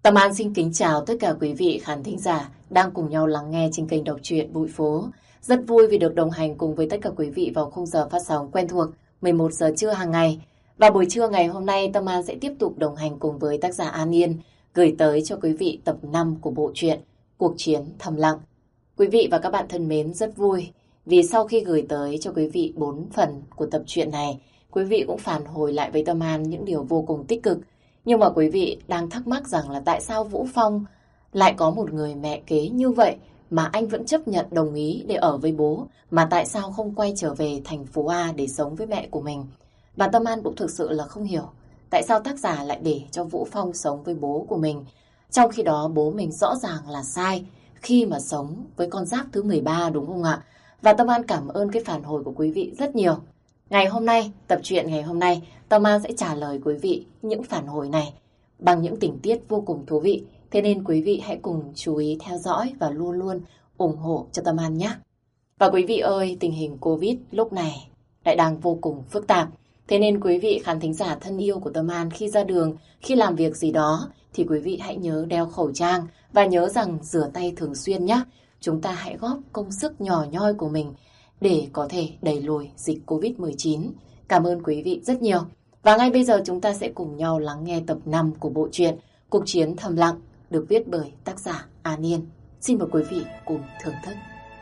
Tâm An xin kính chào tất cả quý vị khán thính giả đang cùng nhau lắng nghe trên kênh đọc truyện Bụi Phố. Rất vui vì được đồng hành cùng với tất cả quý vị vào khung giờ phát sóng quen thuộc 11 giờ trưa hàng ngày. Và buổi trưa ngày hôm nay Tâm An sẽ tiếp tục đồng hành cùng với tác giả An Yên gửi tới cho quý vị tập 5 của bộ truyện Cuộc Chiến Thầm Lặng. Quý vị và các bạn thân mến, rất vui vì sau khi gửi tới cho quý vị 4 phần của tập truyện này, quý vị cũng phản hồi lại với Tâm An những điều vô cùng tích cực. Nhưng mà quý vị đang thắc mắc rằng là tại sao Vũ Phong lại có một người mẹ kế như vậy mà anh vẫn chấp nhận đồng ý để ở với bố, mà tại sao không quay trở về thành phố A để sống với mẹ của mình. Và Tâm An cũng thực sự là không hiểu tại sao tác giả lại để cho Vũ Phong sống với bố của mình, trong khi đó bố mình rõ ràng là sai khi mà sống với con giáp thứ 13, đúng không ạ? Và Tâm An cảm ơn cái phản hồi của quý vị rất nhiều. Ngày hôm nay, tập truyện ngày hôm nay, Tâm An sẽ trả lời quý vị những phản hồi này bằng những tình tiết vô cùng thú vị. Thế nên quý vị hãy cùng chú ý theo dõi và luôn luôn ủng hộ cho Tâm An nhé. Và quý vị ơi, tình hình Covid lúc này lại đang vô cùng phức tạp. Thế nên quý vị khán thính giả thân yêu của Tâm An, khi ra đường, khi làm việc gì đó thì quý vị hãy nhớ đeo khẩu trang và nhớ rằng rửa tay thường xuyên nhé. Chúng ta hãy góp công sức nhỏ nhoi của mình để có thể đẩy lùi dịch Covid-19. Cảm ơn quý vị rất nhiều. Và ngay bây giờ chúng ta sẽ cùng nhau lắng nghe tập 5 của bộ truyện Cuộc Chiến Thầm Lặng được viết bởi tác giả An Yên. Xin mời quý vị cùng thưởng thức.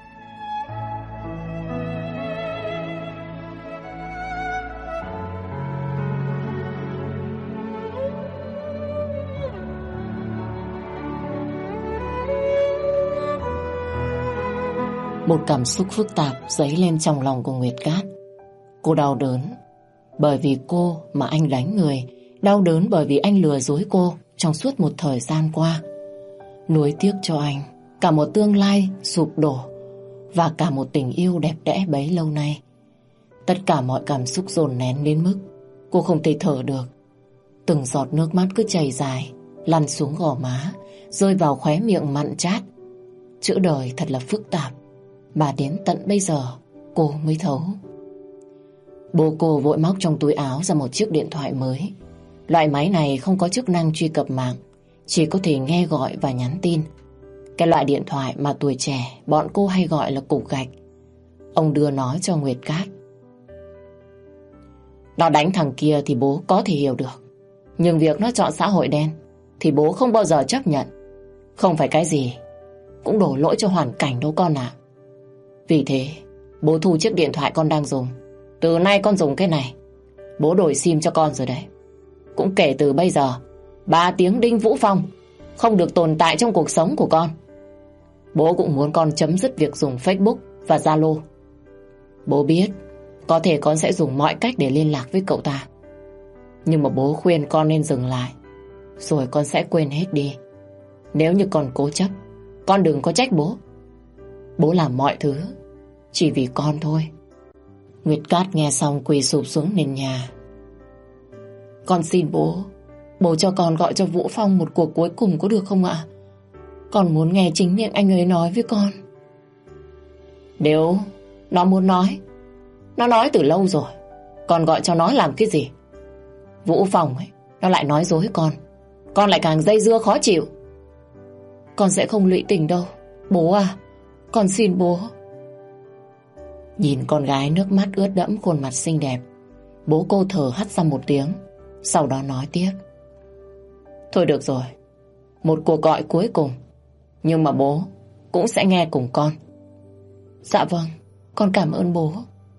Một cảm xúc phức tạp dấy lên trong lòng của Nguyệt Cát. Cô đau đớn bởi vì cô mà anh đánh người, đau đớn bởi vì anh lừa dối cô trong suốt một thời gian qua, nuối tiếc cho anh cả một tương lai sụp đổ và cả một tình yêu đẹp đẽ bấy lâu nay. Tất cả mọi cảm xúc dồn nén đến mức cô không thể thở được. Từng giọt nước mắt cứ chảy dài, lăn xuống gò má, rơi vào khóe miệng mặn chát. Chữ đời thật là phức tạp, mà đến tận bây giờ cô mới thấu. Bố cô vội móc trong túi áo ra một chiếc điện thoại mới. Loại máy này không có chức năng truy cập mạng, chỉ có thể nghe gọi và nhắn tin. Cái loại điện thoại mà tuổi trẻ bọn cô hay gọi là cục gạch. Ông đưa nó cho Nguyệt Cát. Nó đánh thằng kia thì bố có thể hiểu được, nhưng việc nó chọn xã hội đen thì bố không bao giờ chấp nhận. Không phải cái gì cũng đổ lỗi cho hoàn cảnh đâu con ạ. Vì thế bố thu chiếc điện thoại con đang dùng. Từ nay con dùng cái này. Bố đổi sim cho con rồi đấy. Cũng kể từ bây giờ 3 tiếng Đinh Vũ Phong không được tồn tại trong cuộc sống của con. Bố cũng muốn con chấm dứt việc dùng Facebook và Zalo. Bố biết có thể con sẽ dùng mọi cách để liên lạc với cậu ta, nhưng mà bố khuyên con nên dừng lại, rồi con sẽ quên hết đi. Nếu như con cố chấp, con đừng có trách bố. Bố làm mọi thứ chỉ vì con thôi. Nguyệt Cát nghe xong quỳ sụp xuống nền nhà. Con xin bố, bố cho con gọi cho Vũ Phong một cuộc cuối cùng có được không ạ? Con muốn nghe chính miệng anh ấy nói với con. Nếu nó muốn nói, nó nói từ lâu rồi. Con gọi cho nó làm cái gì? Vũ Phong ấy, nó lại nói dối con lại càng dây dưa khó chịu. Con sẽ không lụy tình đâu bố à, con xin bố. Nhìn con gái nước mắt ướt đẫm khuôn mặt xinh đẹp, bố cô thở hắt ra một tiếng, sau đó nói tiếp. Thôi được rồi, một cuộc gọi cuối cùng, nhưng mà bố cũng sẽ nghe cùng con. Dạ vâng, con cảm ơn bố.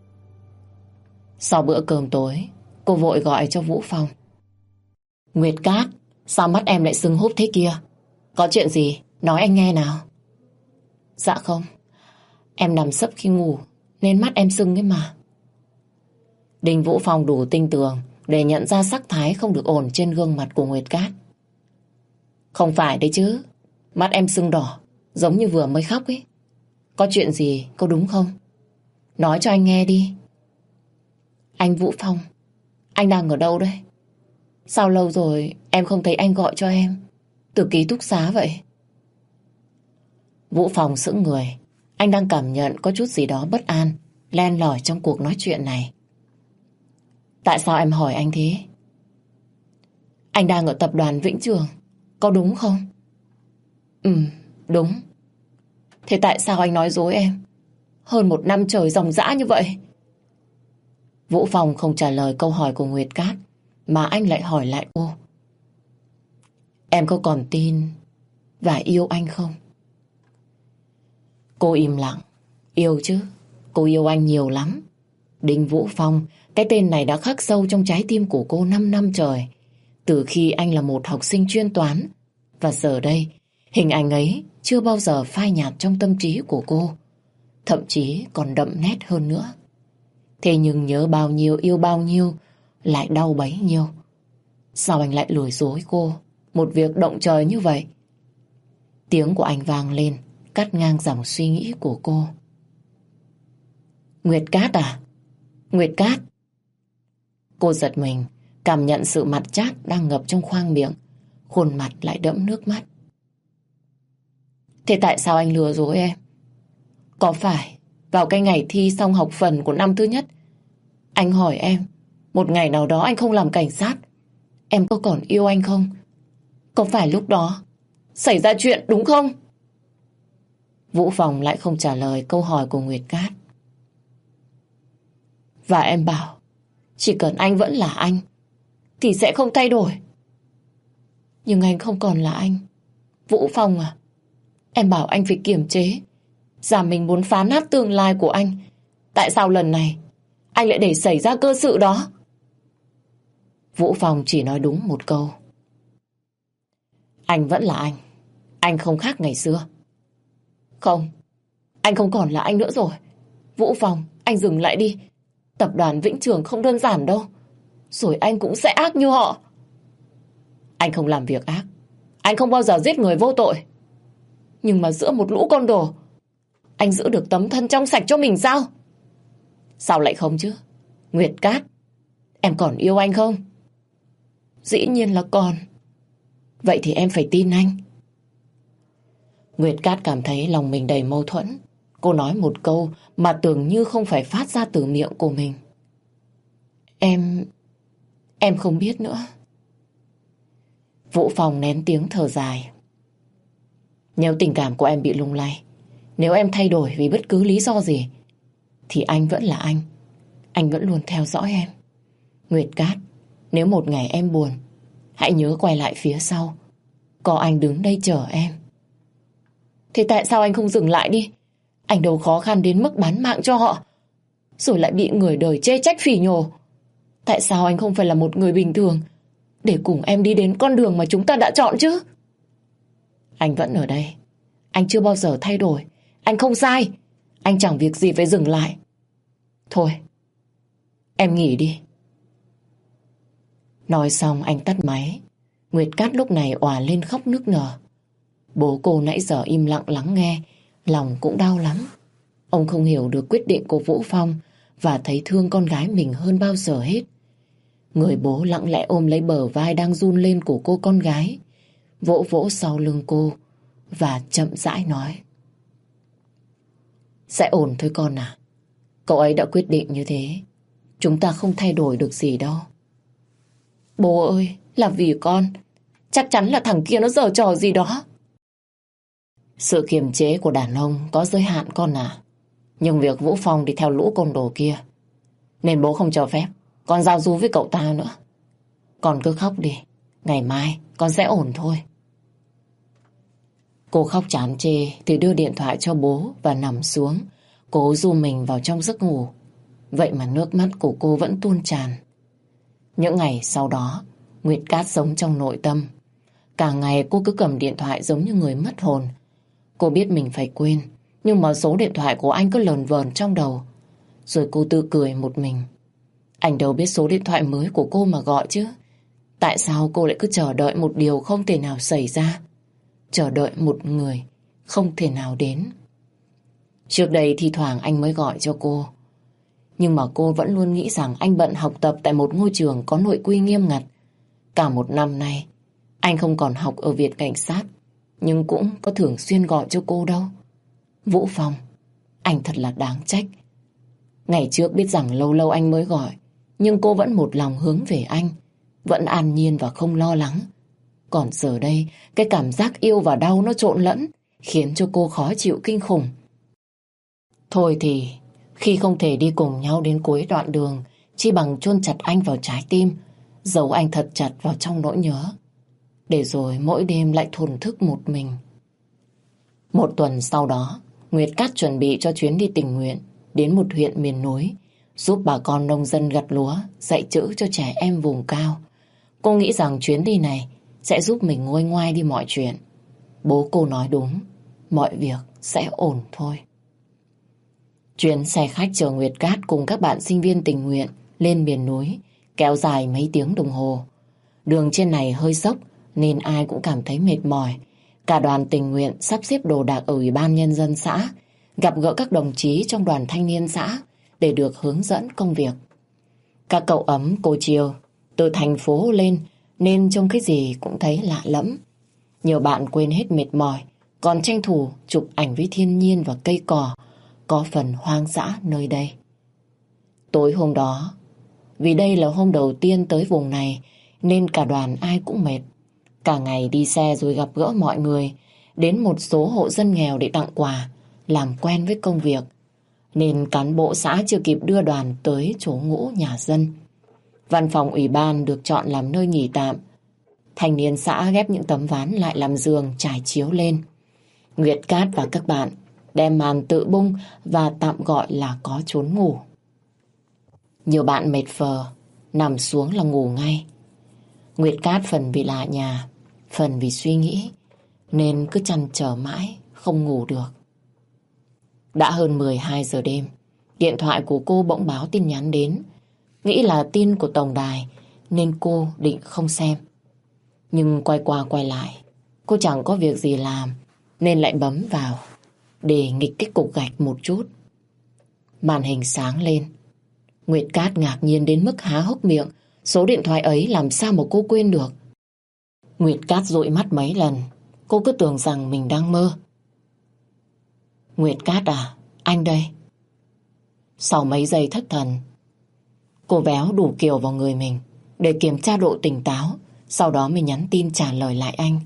Sau bữa cơm tối, cô vội gọi cho Vũ Phong. Nguyệt Cát, sao mắt em lại sưng húp thế kia? Có chuyện gì? Nói anh nghe nào. Dạ không, em nằm sấp khi ngủ nên mắt em sưng ấy mà. Đinh Vũ Phong đủ tinh tường để nhận ra sắc thái không được ổn trên gương mặt của Nguyệt Cát. Không phải đấy chứ, mắt em sưng đỏ giống như vừa mới khóc ấy. Có chuyện gì có đúng không? Nói cho anh nghe đi. Anh Vũ Phong, anh đang ở đâu đây? Sao lâu rồi em không thấy anh gọi cho em từ ký túc xá vậy? Vũ Phong sững người. Anh đang cảm nhận có chút gì đó bất an len lỏi trong cuộc nói chuyện này. Tại sao em hỏi anh thế? Anh đang ở tập đoàn Vĩnh Trường, có đúng không? Ừ, đúng. Thế tại sao anh nói dối em? Hơn 1 năm trời ròng rã như vậy. Vũ Phong không trả lời câu hỏi của Nguyệt Cát, mà anh lại hỏi lại cô. Em có còn tin và yêu anh không? Cô im lặng. Yêu chứ, cô yêu anh nhiều lắm. Đinh Vũ Phong, cái tên này đã khắc sâu trong trái tim của cô 5 năm trời. Từ khi anh là một học sinh chuyên toán. Và giờ đây, hình ảnh ấy chưa bao giờ phai nhạt trong tâm trí của cô. Thậm chí còn đậm nét hơn nữa. Thế nhưng nhớ bao nhiêu yêu bao nhiêu, lại đau bấy nhiêu. Sao anh lại lừa dối cô một việc động trời như vậy? Tiếng của anh vang lên, cắt ngang dòng suy nghĩ của cô. Nguyệt Cát à? Nguyệt Cát. Cô giật mình, cảm nhận sự mặt chát đang ngập trong khoang miệng, khuôn mặt lại đẫm nước mắt. Thế tại sao anh lừa dối em? Có phải vào cái ngày thi xong học phần của năm thứ nhất, anh hỏi em, một ngày nào đó anh không làm cảnh sát, em có còn yêu anh không? Có phải lúc đó xảy ra chuyện đúng không? Vũ Phong lại không trả lời câu hỏi của Nguyệt Cát. Và em bảo, chỉ cần anh vẫn là anh, thì sẽ không thay đổi. Nhưng anh không còn là anh. Vũ Phong à, em bảo anh phải kiềm chế, rằng mình muốn phá nát tương lai của anh. Tại sao lần này anh lại để xảy ra cơ sự đó? Vũ Phong chỉ nói đúng một câu. Anh vẫn là anh không khác ngày xưa. Không, anh không còn là anh nữa rồi. Vũ Phong, anh dừng lại đi. Tập đoàn Vĩnh Trường không đơn giản đâu. Rồi anh cũng sẽ ác như họ. Anh không làm việc ác. Anh không bao giờ giết người vô tội. Nhưng mà giữa một lũ con đồ, anh giữ được tấm thân trong sạch cho mình sao? Sao lại không chứ? Nguyệt Cát, em còn yêu anh không? Dĩ nhiên là còn. Vậy thì em phải tin anh. Nguyệt Cát cảm thấy lòng mình đầy mâu thuẫn. Cô nói một câu mà tưởng như không phải phát ra từ miệng của mình. Em không biết nữa. Vũ Phong nén tiếng thở dài. Nếu tình cảm của em bị lung lay, nếu em thay đổi vì bất cứ lý do gì, thì anh vẫn là anh. Anh vẫn luôn theo dõi em. Nguyệt Cát, nếu một ngày em buồn, hãy nhớ quay lại phía sau. Có anh đứng đây chờ em. Thế tại sao anh không dừng lại đi? Anh đâu khó khăn đến mức bán mạng cho họ, rồi lại bị người đời chê trách phỉ nhổ. Tại sao anh không phải là một người bình thường để cùng em đi đến con đường mà chúng ta đã chọn chứ? Anh vẫn ở đây. Anh chưa bao giờ thay đổi. Anh không sai. Anh chẳng việc gì phải dừng lại. Thôi, em nghỉ đi. Nói xong anh tắt máy. Nguyệt Cát lúc này òa lên khóc nức nở. Bố cô nãy giờ im lặng lắng nghe, lòng cũng đau lắm. Ông không hiểu được quyết định của Vũ Phong và thấy thương con gái mình hơn bao giờ hết. Người bố lặng lẽ ôm lấy bờ vai đang run lên của cô con gái, vỗ vỗ sau lưng cô và chậm rãi nói. Sẽ ổn thôi con à. Cậu ấy đã quyết định như thế, chúng ta không thay đổi được gì đâu. Bố ơi, là vì con. Chắc chắn là thằng kia nó giở trò gì đó. Sự kiềm chế của đàn ông có giới hạn con à. Nhưng việc Vũ Phong đi theo lũ côn đồ kia, nên bố không cho phép con giao du với cậu ta nữa. Con cứ khóc đi, ngày mai con sẽ ổn thôi. Cô khóc chán chê thì đưa điện thoại cho bố và nằm xuống, cố du mình vào trong giấc ngủ. Vậy mà nước mắt của cô vẫn tuôn tràn. Những ngày sau đó, Nguyệt Cát sống trong nội tâm. Cả ngày cô cứ cầm điện thoại giống như người mất hồn. Cô biết mình phải quên, nhưng mà số điện thoại của anh cứ lờn vờn trong đầu. Rồi cô tự cười một mình. Anh đâu biết số điện thoại mới của cô mà gọi chứ. Tại sao cô lại cứ chờ đợi một điều không thể nào xảy ra? Chờ đợi một người không thể nào đến. Trước đây thi thoảng anh mới gọi cho cô. Nhưng mà cô vẫn luôn nghĩ rằng anh bận học tập tại một ngôi trường có nội quy nghiêm ngặt. Cả 1 năm nay, anh không còn học ở Viện Cảnh sát, nhưng cũng có thường xuyên gọi cho cô đâu. Vũ Phong, anh thật là đáng trách. Ngày trước biết rằng lâu lâu anh mới gọi, nhưng cô vẫn một lòng hướng về anh, vẫn an nhiên và không lo lắng. Còn giờ đây, cái cảm giác yêu và đau nó trộn lẫn, khiến cho cô khó chịu kinh khủng. Thôi thì, khi không thể đi cùng nhau đến cuối đoạn đường, chi bằng chôn chặt anh vào trái tim, giấu anh thật chặt vào trong nỗi nhớ, để rồi mỗi đêm lại thổn thức một mình. Một tuần sau đó, Nguyệt Cát chuẩn bị cho chuyến đi tình nguyện đến một huyện miền núi, giúp bà con nông dân gặt lúa, dạy chữ cho trẻ em vùng cao. Cô nghĩ rằng chuyến đi này sẽ giúp mình nguôi ngoai đi mọi chuyện. Bố cô nói đúng, mọi việc sẽ ổn thôi. Chuyến xe khách chở Nguyệt Cát cùng các bạn sinh viên tình nguyện lên miền núi, kéo dài mấy tiếng đồng hồ. Đường trên này hơi dốc nên ai cũng cảm thấy mệt mỏi. Cả đoàn tình nguyện sắp xếp đồ đạc ở Ủy ban Nhân dân xã, gặp gỡ các đồng chí trong đoàn thanh niên xã để được hướng dẫn công việc. Các cậu ấm cô chiều từ thành phố lên nên trông cái gì cũng thấy lạ lẫm. Nhiều bạn quên hết mệt mỏi, còn tranh thủ chụp ảnh với thiên nhiên và cây cỏ có phần hoang dã nơi đây. Tối hôm đó, vì đây là hôm đầu tiên tới vùng này nên cả đoàn ai cũng mệt. Cả ngày đi xe rồi gặp gỡ mọi người, đến một số hộ dân nghèo để tặng quà, làm quen với công việc, nên cán bộ xã chưa kịp đưa đoàn tới chỗ ngũ nhà dân. Văn phòng ủy ban được chọn làm nơi nghỉ tạm. Thanh niên xã ghép những tấm ván lại làm giường trải chiếu lên. Nguyệt Cát và các bạn đem màn tự bung và tạm gọi là có chốn ngủ. Nhiều bạn mệt phờ, nằm xuống là ngủ ngay. Nguyệt Cát phần vì lạ nhà, phần vì suy nghĩ, nên cứ trăn trở mãi, không ngủ được. Đã hơn 12 giờ đêm, điện thoại của cô bỗng báo tin nhắn đến. Nghĩ là tin của tổng đài, nên cô định không xem. Nhưng quay qua quay lại, cô chẳng có việc gì làm, nên lại bấm vào, để nghịch cái cục gạch một chút. Màn hình sáng lên. Nguyệt Cát ngạc nhiên đến mức há hốc miệng. Số điện thoại ấy làm sao mà cô quên được. Nguyệt Cát dụi mắt mấy lần. Cô cứ tưởng rằng mình đang mơ. Nguyệt Cát à, anh đây. Sau mấy giây thất thần, cô véo đủ kiểu vào người mình để kiểm tra độ tỉnh táo. Sau đó mới nhắn tin trả lời lại anh.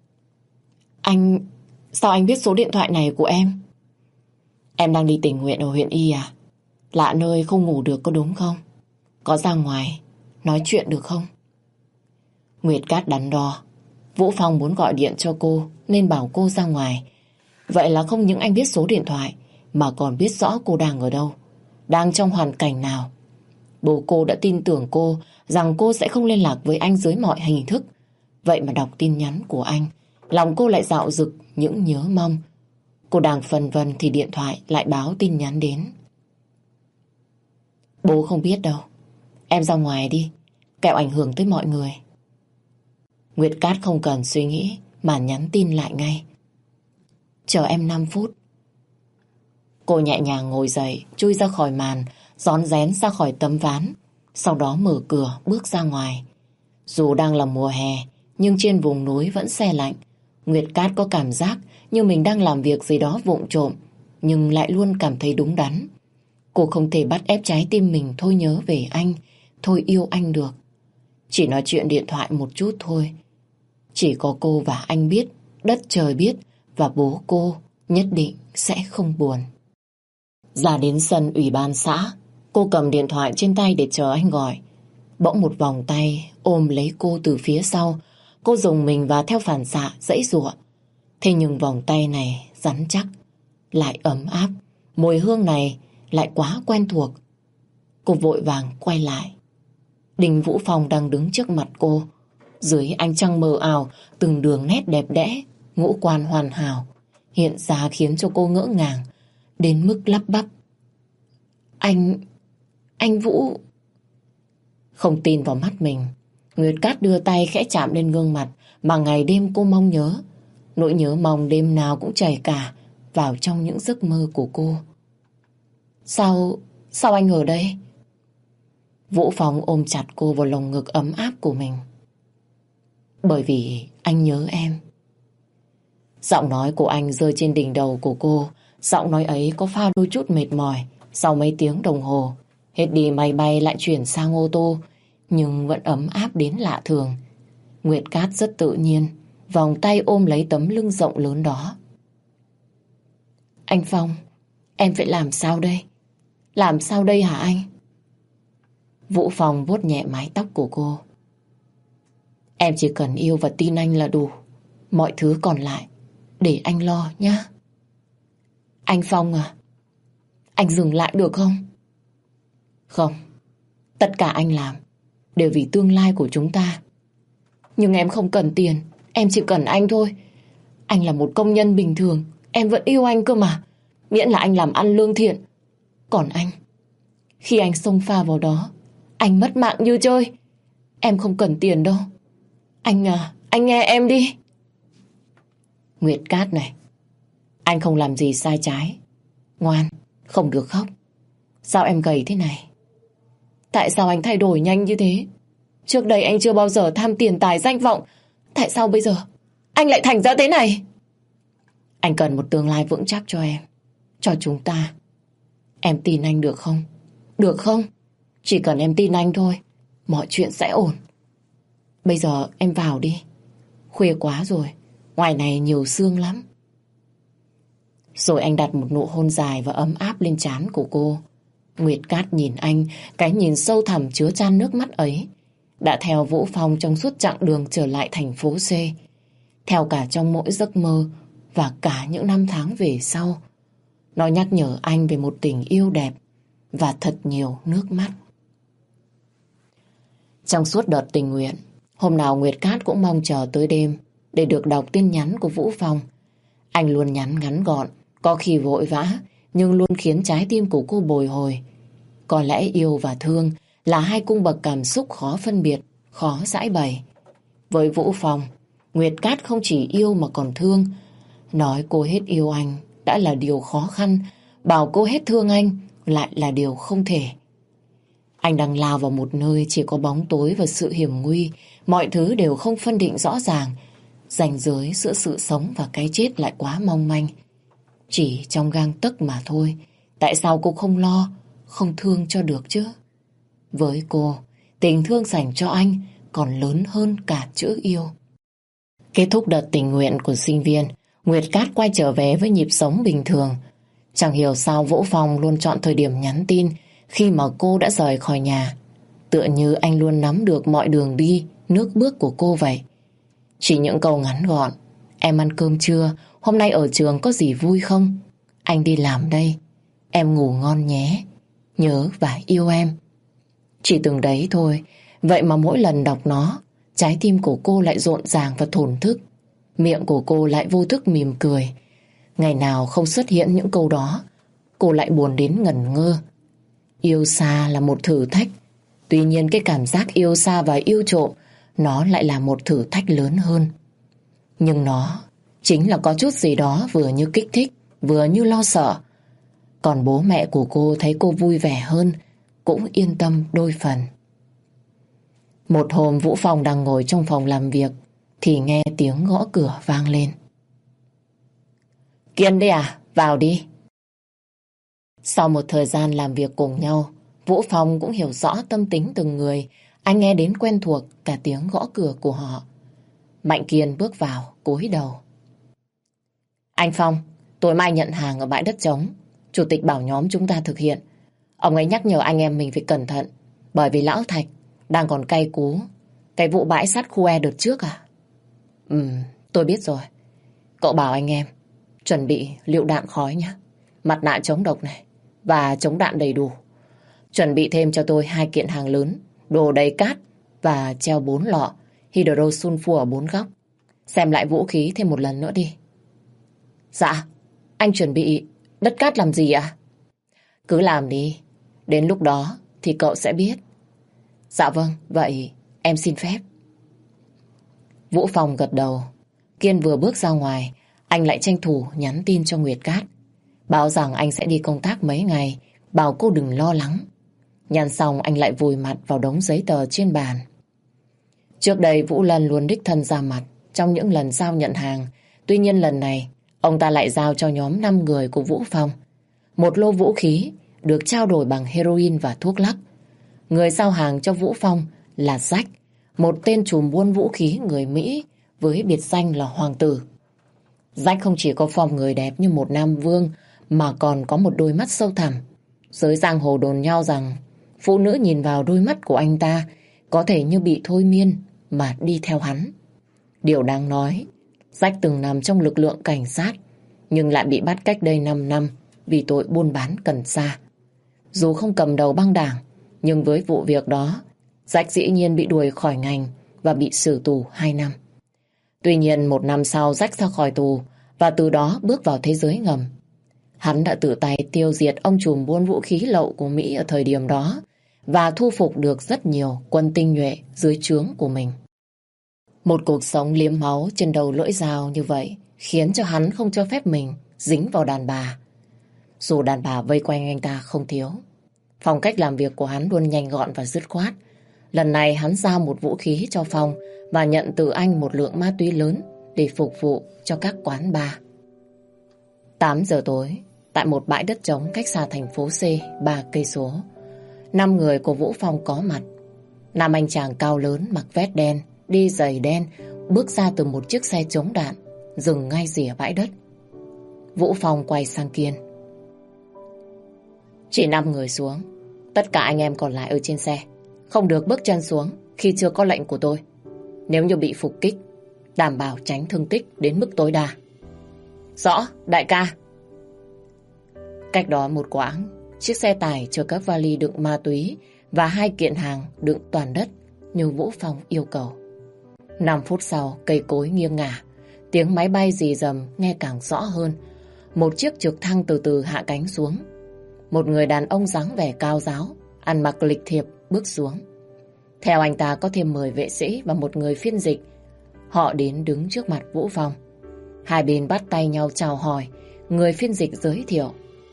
Anh... Sao anh biết số điện thoại này của em? Em đang đi tình nguyện ở huyện Y à? Lạ nơi không ngủ được có đúng không? Có ra ngoài nói chuyện được không? Nguyệt Cát đắn đo. Vũ Phong muốn gọi điện cho cô nên bảo cô ra ngoài. Vậy là không những anh biết số điện thoại mà còn biết rõ cô đang ở đâu, đang trong hoàn cảnh nào. Bố cô đã tin tưởng cô rằng cô sẽ không liên lạc với anh dưới mọi hình thức. Vậy mà đọc tin nhắn của anh, lòng cô lại dạo dực những nhớ mong. Cô đang phân vân thì điện thoại lại báo tin nhắn đến. Bố không biết đâu. Em ra ngoài đi, kẻo ảnh hưởng tới mọi người. Nguyệt Cát không cần suy nghĩ mà nhắn tin lại ngay. Chờ em 5 phút. Cô nhẹ nhàng ngồi dậy, chui ra khỏi màn, rón rén ra khỏi tấm ván, sau đó mở cửa bước ra ngoài. Dù đang là mùa hè, nhưng trên vùng núi vẫn se lạnh. Nguyệt Cát có cảm giác như mình đang làm việc gì đó vụng trộm, nhưng lại luôn cảm thấy đúng đắn. Cô không thể bắt ép trái tim mình thôi nhớ về anh, thôi yêu anh được. Chỉ nói chuyện điện thoại một chút thôi. Chỉ có cô và anh biết, đất trời biết, và bố cô nhất định sẽ không buồn. Ra đến sân ủy ban xã, cô cầm điện thoại trên tay để chờ anh gọi. Bỗng một vòng tay ôm lấy cô từ phía sau. Cô dùng mình và theo phản xạ giãy giụa. Thế nhưng vòng tay này rắn chắc, lại ấm áp. Mùi hương này lại quá quen thuộc. Cô vội vàng quay lại. Đinh Vũ Phong đang đứng trước mặt cô. Dưới ánh trăng mờ ảo, từng đường nét đẹp đẽ, ngũ quan hoàn hảo hiện ra khiến cho cô ngỡ ngàng đến mức lắp bắp. Anh Vũ... Không tin vào mắt mình, Nguyệt Cát đưa tay khẽ chạm lên gương mặt mà ngày đêm cô mong nhớ. Nỗi nhớ mong đêm nào cũng chảy cả vào trong những giấc mơ của cô. Sao anh ở đây? Vũ Phong ôm chặt cô vào lồng ngực ấm áp của mình. Bởi vì anh nhớ em. Giọng nói của anh rơi trên đỉnh đầu của cô. Giọng nói ấy có pha đôi chút mệt mỏi. Sau mấy tiếng đồng hồ, hết đi máy bay lại chuyển sang ô tô, nhưng vẫn ấm áp đến lạ thường. Nguyệt Cát rất tự nhiên vòng tay ôm lấy tấm lưng rộng lớn đó. Anh Phong, em phải làm sao đây? Làm sao đây hả anh? Vũ Phong vuốt nhẹ mái tóc của cô. Em chỉ cần yêu và tin anh là đủ. Mọi thứ còn lại để anh lo nhé. Anh Phong à, anh dừng lại được không? Không, tất cả anh làm đều vì tương lai của chúng ta. Nhưng em không cần tiền, em chỉ cần anh thôi. Anh là một công nhân bình thường, em vẫn yêu anh cơ mà. Miễn là anh làm ăn lương thiện. Còn anh, khi anh xông pha vào đó, anh mất mạng như chơi. Em không cần tiền đâu. Anh à, anh nghe em đi. Nguyệt Cát này, anh không làm gì sai trái. Ngoan, không được khóc. Sao em gầy thế này? Tại sao anh thay đổi nhanh như thế? Trước đây anh chưa bao giờ tham tiền tài danh vọng. Tại sao bây giờ anh lại thành ra thế này? Anh cần một tương lai vững chắc cho em, cho chúng ta. Em tin anh được không? Được không? Chỉ cần em tin anh thôi, mọi chuyện sẽ ổn. Bây giờ em vào đi. Khuya quá rồi, ngoài này nhiều sương lắm. Rồi anh đặt một nụ hôn dài và ấm áp lên trán của cô. Nguyệt Cát nhìn anh, cái nhìn sâu thẳm chứa chan nước mắt ấy đã theo Vũ Phong trong suốt chặng đường trở lại thành phố C, theo cả trong mỗi giấc mơ và cả những năm tháng về sau. Nó nhắc nhở anh về một tình yêu đẹp và thật nhiều nước mắt. Trong suốt đợt tình nguyện, hôm nào Nguyệt Cát cũng mong chờ tới đêm để được đọc tin nhắn của Vũ Phong. Anh luôn nhắn ngắn gọn, có khi vội vã, nhưng luôn khiến trái tim của cô bồi hồi. Có lẽ yêu và thương là hai cung bậc cảm xúc khó phân biệt, khó giải bày. Với Vũ Phong, Nguyệt Cát không chỉ yêu mà còn thương. Nói cô hết yêu anh đã là điều khó khăn, bảo cô hết thương anh lại là điều không thể. Anh đang lao vào một nơi chỉ có bóng tối và sự hiểm nguy, mọi thứ đều không phân định rõ ràng. Ranh giới giữa sự sống và cái chết lại quá mong manh. Chỉ trong gang tấc mà thôi. Tại sao cô không lo, không thương cho được chứ? Với cô, tình thương dành cho anh còn lớn hơn cả chữ yêu. Kết thúc đợt tình nguyện của sinh viên, Nguyệt Cát quay trở về với nhịp sống bình thường. Chẳng hiểu sao Vũ Phong luôn chọn thời điểm nhắn tin khi mà cô đã rời khỏi nhà. Tựa như anh luôn nắm được mọi đường đi, nước bước của cô vậy. Chỉ những câu ngắn gọn: em ăn cơm chưa? Hôm nay ở trường có gì vui không? Anh đi làm đây. Em ngủ ngon nhé. Nhớ và yêu em. Chỉ từng đấy thôi. Vậy mà mỗi lần đọc nó, trái tim của cô lại rộn ràng và thổn thức. Miệng của cô lại vô thức mỉm cười. Ngày nào không xuất hiện những câu đó, cô lại buồn đến ngẩn ngơ. Yêu xa là một thử thách. Tuy nhiên cái cảm giác yêu xa và yêu trộm, nó lại là một thử thách lớn hơn. Nhưng nó chính là có chút gì đó vừa như kích thích, vừa như lo sợ. Còn bố mẹ của cô thấy cô vui vẻ hơn, cũng yên tâm đôi phần. Một hôm Vũ Phong đang ngồi trong phòng làm việc thì nghe tiếng gõ cửa vang lên. Kiên đây à? Vào đi. Sau một thời gian làm việc cùng nhau, Vũ Phong cũng hiểu rõ tâm tính từng người. Anh nghe đến quen thuộc cả tiếng gõ cửa của họ. Mạnh Kiên bước vào, cúi đầu. Anh Phong, tối mai nhận hàng ở bãi đất trống. Chủ tịch bảo nhóm chúng ta thực hiện. Ông ấy nhắc nhở anh em mình phải cẩn thận, bởi vì Lão Thạch đang còn cay cú cái vụ bãi sắt khu E đợt trước à? Tôi biết rồi. Cậu bảo anh em chuẩn bị lựu đạn khói nhé, mặt nạ chống độc này và chống đạn đầy đủ. Chuẩn bị thêm cho tôi 2 kiện hàng lớn, đồ đầy cát và treo 4 lọ hydrosulfur ở 4 góc. Xem lại vũ khí thêm một lần nữa đi. Dạ, anh chuẩn bị đất cát làm gì ạ? Cứ làm đi, đến lúc đó thì cậu sẽ biết. Dạ vâng, vậy em xin phép. Vũ Phong gật đầu. Kiên vừa bước ra ngoài, anh lại tranh thủ nhắn tin cho Nguyệt Cát, bảo rằng anh sẽ đi công tác mấy ngày, bảo cô đừng lo lắng. Nhắn xong anh lại vùi mặt vào đống giấy tờ trên bàn. Trước đây Vũ Lân luôn đích thân ra mặt trong những lần giao nhận hàng. Tuy nhiên lần này ông ta lại giao cho nhóm 5 người của Vũ Phong một lô vũ khí được trao đổi bằng heroin và thuốc lắc. Người giao hàng cho Vũ Phong là Jack, một tên trùm buôn vũ khí người Mỹ với biệt danh là Hoàng tử. Jack không chỉ có form người đẹp như một nam vương mà còn có một đôi mắt sâu thẳm. Giới giang hồ đồn nhau rằng phụ nữ nhìn vào đôi mắt của anh ta có thể như bị thôi miên mà đi theo hắn. Điều đáng nói, Jack từng nằm trong lực lượng cảnh sát nhưng lại bị bắt cách đây 5 năm vì tội buôn bán cần sa. Dù không cầm đầu băng đảng, nhưng với vụ việc đó, Jack dĩ nhiên bị đuổi khỏi ngành và bị xử tù 2 năm. Tuy nhiên 1 năm sau Jack ra khỏi tù và từ đó bước vào thế giới ngầm. Hắn đã tự tay tiêu diệt ông trùm buôn vũ khí lậu của Mỹ ở thời điểm đó và thu phục được rất nhiều quân tinh nhuệ dưới trướng của mình. Một cuộc sống liếm máu trên đầu lưỡi dao như vậy khiến cho hắn không cho phép mình dính vào đàn bà. Dù đàn bà vây quanh anh ta không thiếu, phong cách làm việc của hắn luôn nhanh gọn và dứt khoát. Lần này hắn giao một vũ khí cho Phong và nhận từ anh một lượng ma túy lớn để phục vụ cho các quán bar. 8 giờ tối, tại một bãi đất trống cách xa thành phố C 3 cây số, 5 người của Vũ Phong có mặt. Nam anh chàng cao lớn mặc vest đen, đi giày đen, bước ra từ một chiếc xe chống đạn, dừng ngay rìa bãi đất. Vũ Phong quay sang Kiên. Chỉ 5 người xuống, tất cả anh em còn lại ở trên xe không được bước chân xuống khi chưa có lệnh của tôi. Nếu như bị phục kích, đảm bảo tránh thương tích đến mức tối đa. Rõ, đại ca. Cách đó một quãng, chiếc xe tải chở các vali đựng ma túy và 2 kiện hàng đựng toàn đất như Vũ Phong yêu cầu. 5 phút sau, cây cối nghiêng ngả, tiếng máy bay rì rầm nghe càng rõ hơn. Một chiếc trực thăng từ từ hạ cánh xuống. Một người đàn ông dáng vẻ cao ráo, ăn mặc lịch thiệp bước xuống. Theo anh ta có thêm 10 vệ sĩ và một người phiên dịch. Họ đến đứng trước mặt Vũ Phong. Hai bên bắt tay nhau chào hỏi. Người phiên dịch giới thiệu.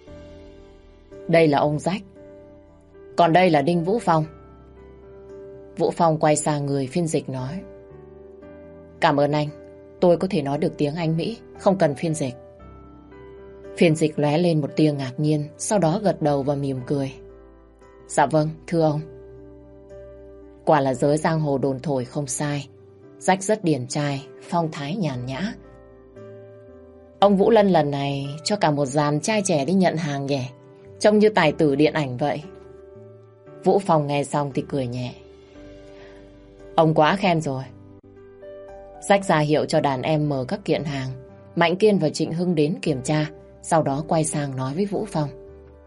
Đây là ông Jack. Còn đây là Đinh Vũ Phong. Vũ Phong quay sang người phiên dịch nói. Cảm ơn anh. Tôi có thể nói được tiếng Anh Mỹ, không cần phiên dịch. Phiên dịch lóe lên một tia ngạc nhiên, sau đó gật đầu và mỉm cười. Dạ vâng, thưa ông. Quả là giới giang hồ đồn thổi không sai. Jack rất điển trai, phong thái nhàn nhã. Ông Vũ Lân lần này cho cả một dàn trai trẻ đi nhận hàng nhỉ? Trông như tài tử điện ảnh vậy. Vũ Phong nghe xong thì cười nhẹ. Ông quá khen rồi. Jack ra hiệu cho đàn em mở các kiện hàng. Mạnh Kiên và Trịnh Hưng đến kiểm tra, sau đó quay sang nói với Vũ Phong.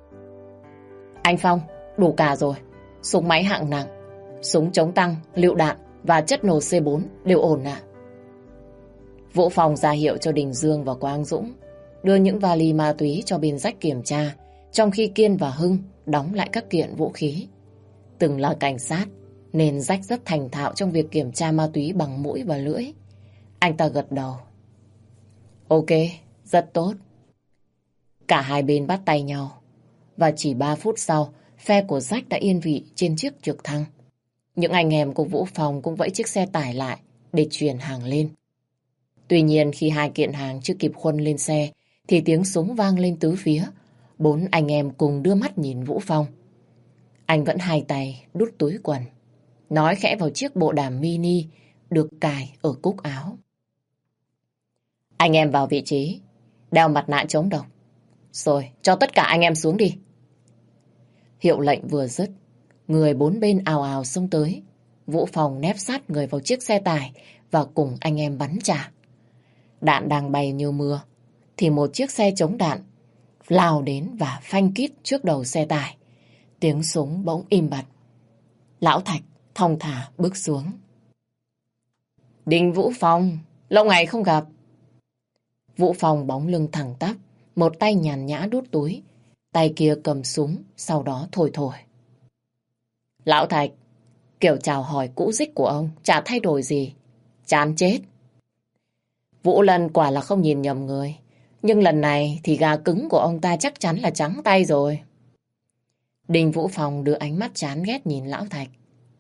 Anh Phong, đủ cả rồi. Súng máy hạng nặng, súng chống tăng, lựu đạn và chất nổ C4 đều ổn ạ. Vũ Phong ra hiệu cho Đình Dương và Quang Dũng đưa những vali ma túy cho bên Jack kiểm tra, trong khi Kiên và Hưng đóng lại các kiện vũ khí. Từng là cảnh sát nên Jack rất thành thạo trong việc kiểm tra ma túy bằng mũi và lưỡi. Anh ta gật đầu. Ok, rất tốt. Cả hai bên bắt tay nhau. Và chỉ 3 phút sau, phe của Jack đã yên vị trên chiếc trực thăng. Những anh em của Vũ Phong cũng vẫy chiếc xe tải lại để chuyển hàng lên. Tuy nhiên khi 2 kiện hàng chưa kịp khuân lên xe thì tiếng súng vang lên tứ phía. 4 anh em cùng đưa mắt nhìn Vũ Phong. Anh vẫn hai tay đút túi quần, nói khẽ vào chiếc bộ đàm mini được cài ở cúc áo. Anh em vào vị trí, đeo mặt nạ chống độc. Rồi, cho tất cả anh em xuống đi. Hiệu lệnh vừa dứt, người 4 bên ào ào xông tới. Vũ Phong nép sát người vào chiếc xe tải và cùng anh em bắn trả. Đạn đang bay như mưa, thì một chiếc xe chống đạn lao đến và phanh kít trước đầu xe tải. Tiếng súng bỗng im bặt. Lão Thạch thong thả bước xuống. Đinh Vũ Phong, lâu ngày không gặp. Vũ Phong bóng lưng thẳng tắp, một tay nhàn nhã đút túi, tay kia cầm súng, sau đó thổi thổi. Lão Thạch, kiểu chào hỏi cũ dích của ông chả thay đổi gì. Chán chết. Vũ Lân quả là không nhìn nhầm người, nhưng lần này thì gà cứng của ông ta chắc chắn là trắng tay rồi. Đinh Vũ Phong đưa ánh mắt chán ghét nhìn Lão Thạch.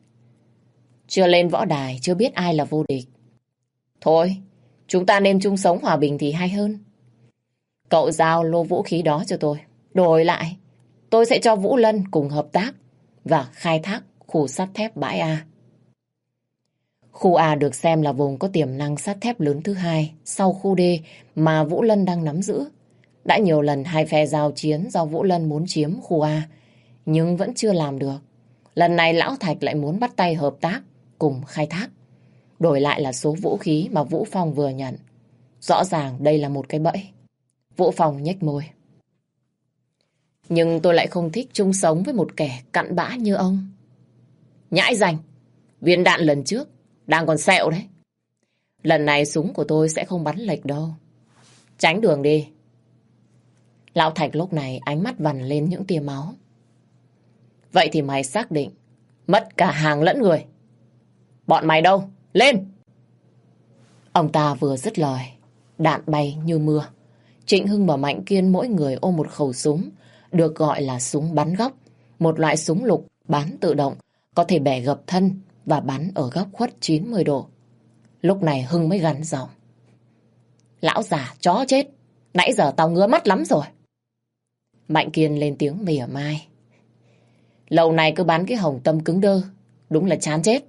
Chưa lên võ đài, chưa biết ai là vô địch. Thôi, chúng ta nên chung sống hòa bình thì hay hơn. Cậu giao lô vũ khí đó cho tôi. Đổi lại, tôi sẽ cho Vũ Lân cùng hợp tác và khai thác khu sắt thép bãi A. Khu A được xem là vùng có tiềm năng sắt thép lớn thứ hai sau khu D mà Vũ Lân đang nắm giữ. Đã nhiều lần hai phe giao chiến do Vũ Lân muốn chiếm khu A, nhưng vẫn chưa làm được. Lần này Lão Thạch lại muốn bắt tay hợp tác cùng khai thác. Đổi lại là số vũ khí mà Vũ Phong vừa nhận. Rõ ràng đây là một cái bẫy. Vũ Phong nhếch môi. Nhưng tôi lại không thích chung sống với một kẻ cặn bã như ông. Nhãi rành, viên đạn lần trước đang còn sẹo đấy. Lần này súng của tôi sẽ không bắn lệch đâu. Tránh đường đi. Lão Thạch lúc này ánh mắt vằn lên những tia máu. Vậy thì mày xác định mất cả hàng lẫn người. Bọn mày đâu? Lên! Ông ta vừa dứt lời, đạn bay như mưa. Trịnh Hưng và Mạnh Kiên mỗi người ôm một khẩu súng, được gọi là súng bắn góc, một loại súng lục bán tự động, có thể bẻ gập thân và bắn ở góc khuất 90 độ. Lúc này Hưng mới gằn giọng. Lão già chó chết, nãy giờ tao ngứa mắt lắm rồi. Mạnh Kiên lên tiếng mỉa mai. Lâu này cứ bán cái hồng tâm cứng đơ, đúng là chán chết.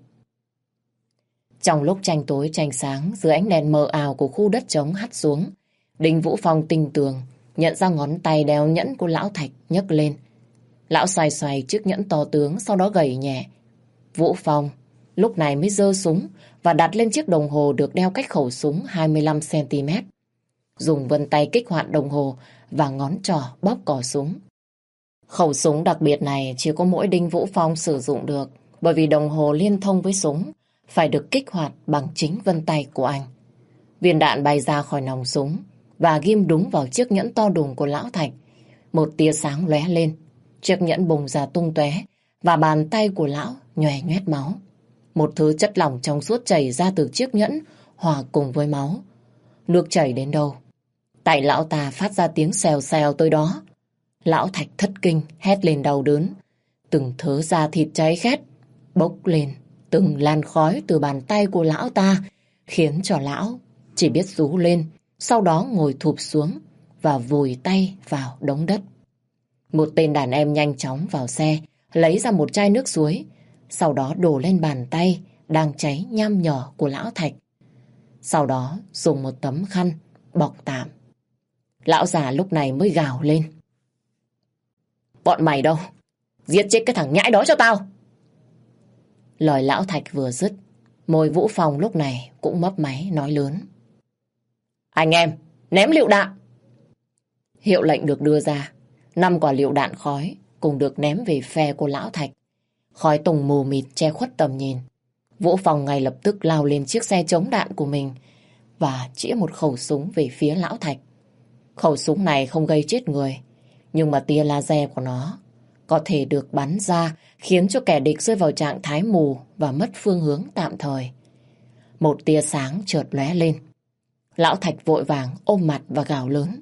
Trong lúc tranh tối tranh sáng, dưới ánh đèn mờ ảo của khu đất trống hắt xuống, Đinh Vũ Phong tinh tường nhận ra ngón tay đeo nhẫn của Lão Thạch nhấc lên. Lão xoay xoay chiếc nhẫn to tướng, sau đó gẩy nhẹ. Vũ Phong lúc này mới giơ súng và đặt lên chiếc đồng hồ được đeo cách khẩu súng 25cm. Dùng vân tay kích hoạt đồng hồ và ngón trỏ bóp cò súng. Khẩu súng đặc biệt này chỉ có mỗi Đinh Vũ Phong sử dụng được, bởi vì đồng hồ liên thông với súng phải được kích hoạt bằng chính vân tay của anh. Viên đạn bay ra khỏi nòng súng và ghim đúng vào chiếc nhẫn to đùng của Lão Thạch. Một tia sáng lóe lên, chiếc nhẫn bùng ra tung tóe và bàn tay của lão nhòe nhoét máu. Một thứ chất lỏng trong suốt chảy ra từ chiếc nhẫn hòa cùng với máu. Nước chảy đến đâu, tay lão ta phát ra tiếng xèo xèo tới đó. Lão Thạch thất kinh hét lên đau đớn. Từng thớ da thịt cháy khét bốc lên, từng làn khói từ bàn tay của lão ta khiến cho lão chỉ biết rú lên, sau đó ngồi thụp xuống và vùi tay vào đống đất. Một tên đàn em nhanh chóng vào xe, lấy ra một chai nước suối, sau đó đổ lên bàn tay đang cháy nham nhở của Lão Thạch. Sau đó dùng một tấm khăn bọc tạm. Lão già lúc này mới gào lên. Bọn mày đâu? Giết chết cái thằng nhãi đó cho tao! Lời Lão Thạch vừa dứt, môi Vũ Phong lúc này cũng mấp máy nói lớn. Anh em, ném lựu đạn! Hiệu lệnh được đưa ra, 5 quả lựu đạn khói cùng được ném về phe của Lão Thạch. Khói tùng mù mịt che khuất tầm nhìn. Vũ Phong ngay lập tức lao lên chiếc xe chống đạn của mình và chĩa một khẩu súng về phía Lão Thạch. Khẩu súng này không gây chết người, nhưng mà tia laser của nó có thể được bắn ra khiến cho kẻ địch rơi vào trạng thái mù và mất phương hướng tạm thời. Một tia sáng chợt lóe lên. Lão Thạch vội vàng ôm mặt và gào lớn.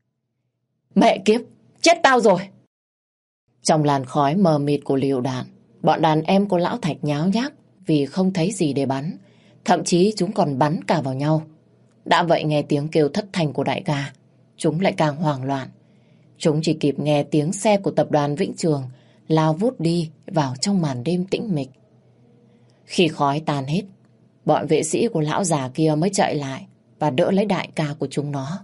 Mẹ kiếp, chết tao rồi! Trong làn khói mờ mịt của lựu đạn, bọn đàn em của Lão Thạch nháo nhác vì không thấy gì để bắn. Thậm chí chúng còn bắn cả vào nhau. Đã vậy nghe tiếng kêu thất thanh của đại ca, chúng lại càng hoảng loạn. Chúng chỉ kịp nghe tiếng xe của tập đoàn Vĩnh Trường lao vút đi vào trong màn đêm tĩnh mịch. Khi khói tan hết, bọn vệ sĩ của lão già kia mới chạy lại và đỡ lấy đại ca của chúng nó.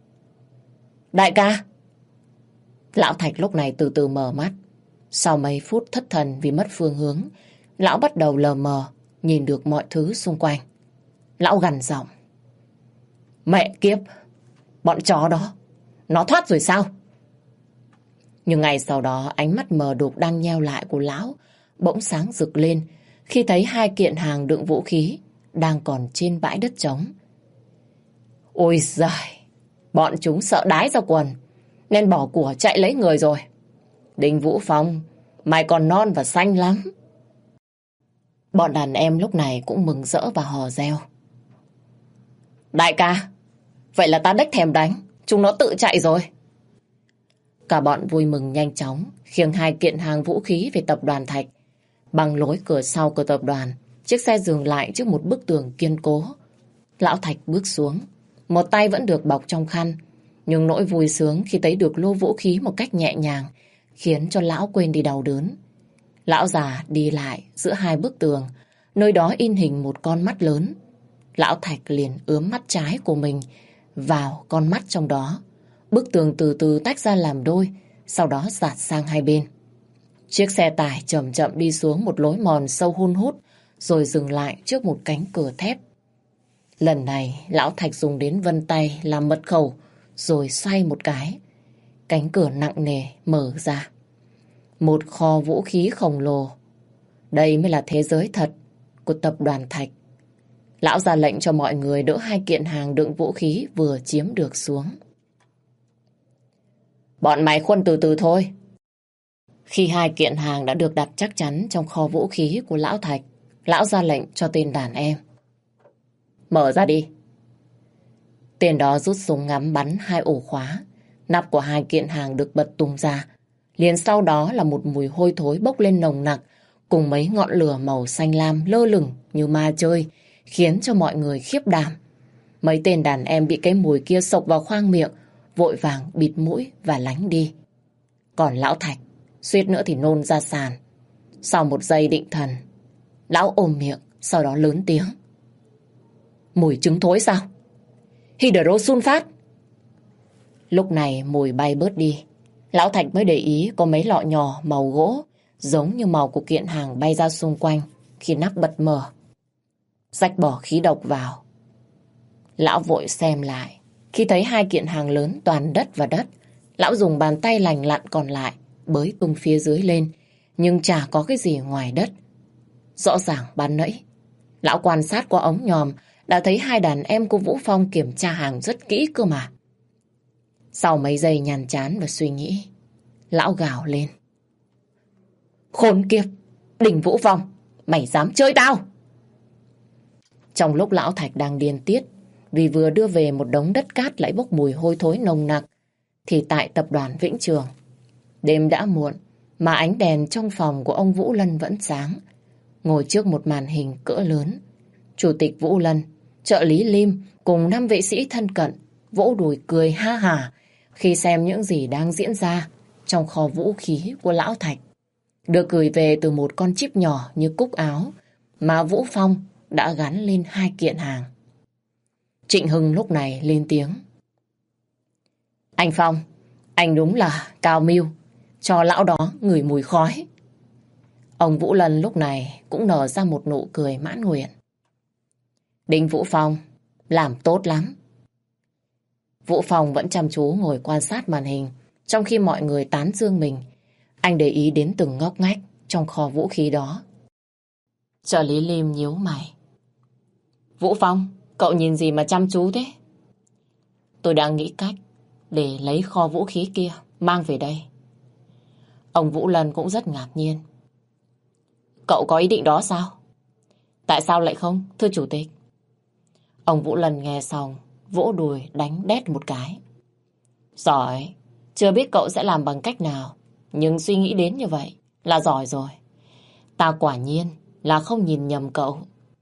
Đại ca! Lão Thạch lúc này từ từ mở mắt. Sau mấy phút thất thần vì mất phương hướng, lão bắt đầu lờ mờ nhìn được mọi thứ xung quanh. Lão gằn giọng. Mẹ kiếp! Bọn chó đó, nó thoát rồi sao? Nhưng ngay sau đó ánh mắt mờ đục đang nheo lại của lão bỗng sáng rực lên khi thấy 2 kiện hàng đựng vũ khí đang còn trên bãi đất trống. Ôi giời! Bọn chúng sợ đái ra quần nên bỏ của chạy lấy người rồi. Đinh Vũ Phong, mày còn non và xanh lắm. Bọn đàn em lúc này cũng mừng rỡ và hò reo. Đại ca, vậy là ta đếch thèm đánh, chúng nó tự chạy rồi. Cả bọn vui mừng nhanh chóng khiêng 2 kiện hàng vũ khí về tập đoàn Thạch. Bằng lối cửa sau của tập đoàn, chiếc xe dừng lại trước một bức tường kiên cố. Lão Thạch bước xuống, một tay vẫn được bọc trong khăn, nhưng nỗi vui sướng khi thấy được lô vũ khí một cách nhẹ nhàng khiến cho lão quên đi đau đớn. Lão già đi lại giữa 2 bức tường, nơi đó in hình một con mắt lớn. Lão Thạch liền ướm mắt trái của mình vào con mắt trong đó. Bức tường từ từ tách ra làm đôi, sau đó dạt sang hai bên. Chiếc xe tải chậm chậm đi xuống một lối mòn sâu hun hút, rồi dừng lại trước một cánh cửa thép. Lần này, Lão Thạch dùng đến vân tay làm mật khẩu, rồi xoay một cái. Cánh cửa nặng nề mở ra. Một kho vũ khí khổng lồ. Đây mới là thế giới thật của tập đoàn Thạch. Lão ra lệnh cho mọi người đỡ hai kiện hàng đựng vũ khí vừa chiếm được xuống. Bọn mày khuân từ từ thôi. Khi hai kiện hàng đã được đặt chắc chắn trong kho vũ khí của Lão Thạch, Lão ra lệnh cho tên đàn em. Mở ra đi. Tên đó rút súng ngắm bắn hai ổ khóa. Nắp của hai kiện hàng được bật tung ra. Liền sau đó là một mùi hôi thối bốc lên nồng nặc, cùng mấy ngọn lửa màu xanh lam lơ lửng như ma chơi, khiến cho mọi người khiếp đảm. Mấy tên đàn em bị cái mùi kia sộc vào khoang miệng, vội vàng bịt mũi và lánh đi. Còn Lão Thạch, suýt nữa thì nôn ra sàn. Sau một giây định thần, Lão ôm miệng, sau đó lớn tiếng. Mùi trứng thối sao? Hydrosulfat. Lúc này mùi bay bớt đi. Lão Thạch mới để ý có mấy lọ nhỏ màu gỗ, giống như màu của kiện hàng bay ra xung quanh khi nắp bật mở. Rách bỏ khí độc vào. Lão vội xem lại. Khi thấy hai kiện hàng lớn toàn đất và đất, Lão dùng bàn tay lành lặn còn lại bới tung phía dưới lên, nhưng chả có cái gì ngoài đất. Rõ ràng ban nãy Lão quan sát qua ống nhòm đã thấy hai đàn em của Vũ Phong kiểm tra hàng rất kỹ cơ mà. Sau mấy giây nhàm chán và suy nghĩ, Lão gào lên. Khốn kiếp! Đỉnh Vũ Phong! Mày dám chơi tao! Trong lúc Lão Thạch đang điên tiết vì vừa đưa về một đống đất cát lại bốc mùi hôi thối nồng nặc, thì tại tập đoàn Vĩnh Trường, đêm đã muộn mà ánh đèn trong phòng của ông Vũ Lân vẫn sáng. Ngồi trước một màn hình cỡ lớn, Chủ tịch Vũ Lân, trợ lý Lim cùng 5 vệ sĩ thân cận vỗ đùi cười ha hả khi xem những gì đang diễn ra trong kho vũ khí của Lão Thạch, được gửi về từ một con chip nhỏ như cúc áo mà Vũ Phong đã gắn lên hai kiện hàng. Trịnh Hưng lúc này lên tiếng. Anh Phong, anh đúng là cao mưu, cho lão đó ngửi mùi khói. Ông Vũ Lân lúc này cũng nở ra một nụ cười mãn nguyện. Đinh Vũ Phong, làm tốt lắm. Vũ Phong vẫn chăm chú ngồi quan sát màn hình, trong khi mọi người tán dương mình. Anh để ý đến từng ngóc ngách trong kho vũ khí đó. Trợ lý Lim nhíu mày. Vũ Phong, cậu nhìn gì mà chăm chú thế? Tôi đang nghĩ cách để lấy kho vũ khí kia mang về đây. Ông Vũ Lân cũng rất ngạc nhiên. Cậu có ý định đó sao? Tại sao lại không, thưa chủ tịch? Ông Vũ Lân nghe xong, vỗ đùi đánh đét một cái. Giỏi, chưa biết cậu sẽ làm bằng cách nào, nhưng suy nghĩ đến như vậy là giỏi rồi. Ta quả nhiên là không nhìn nhầm cậu.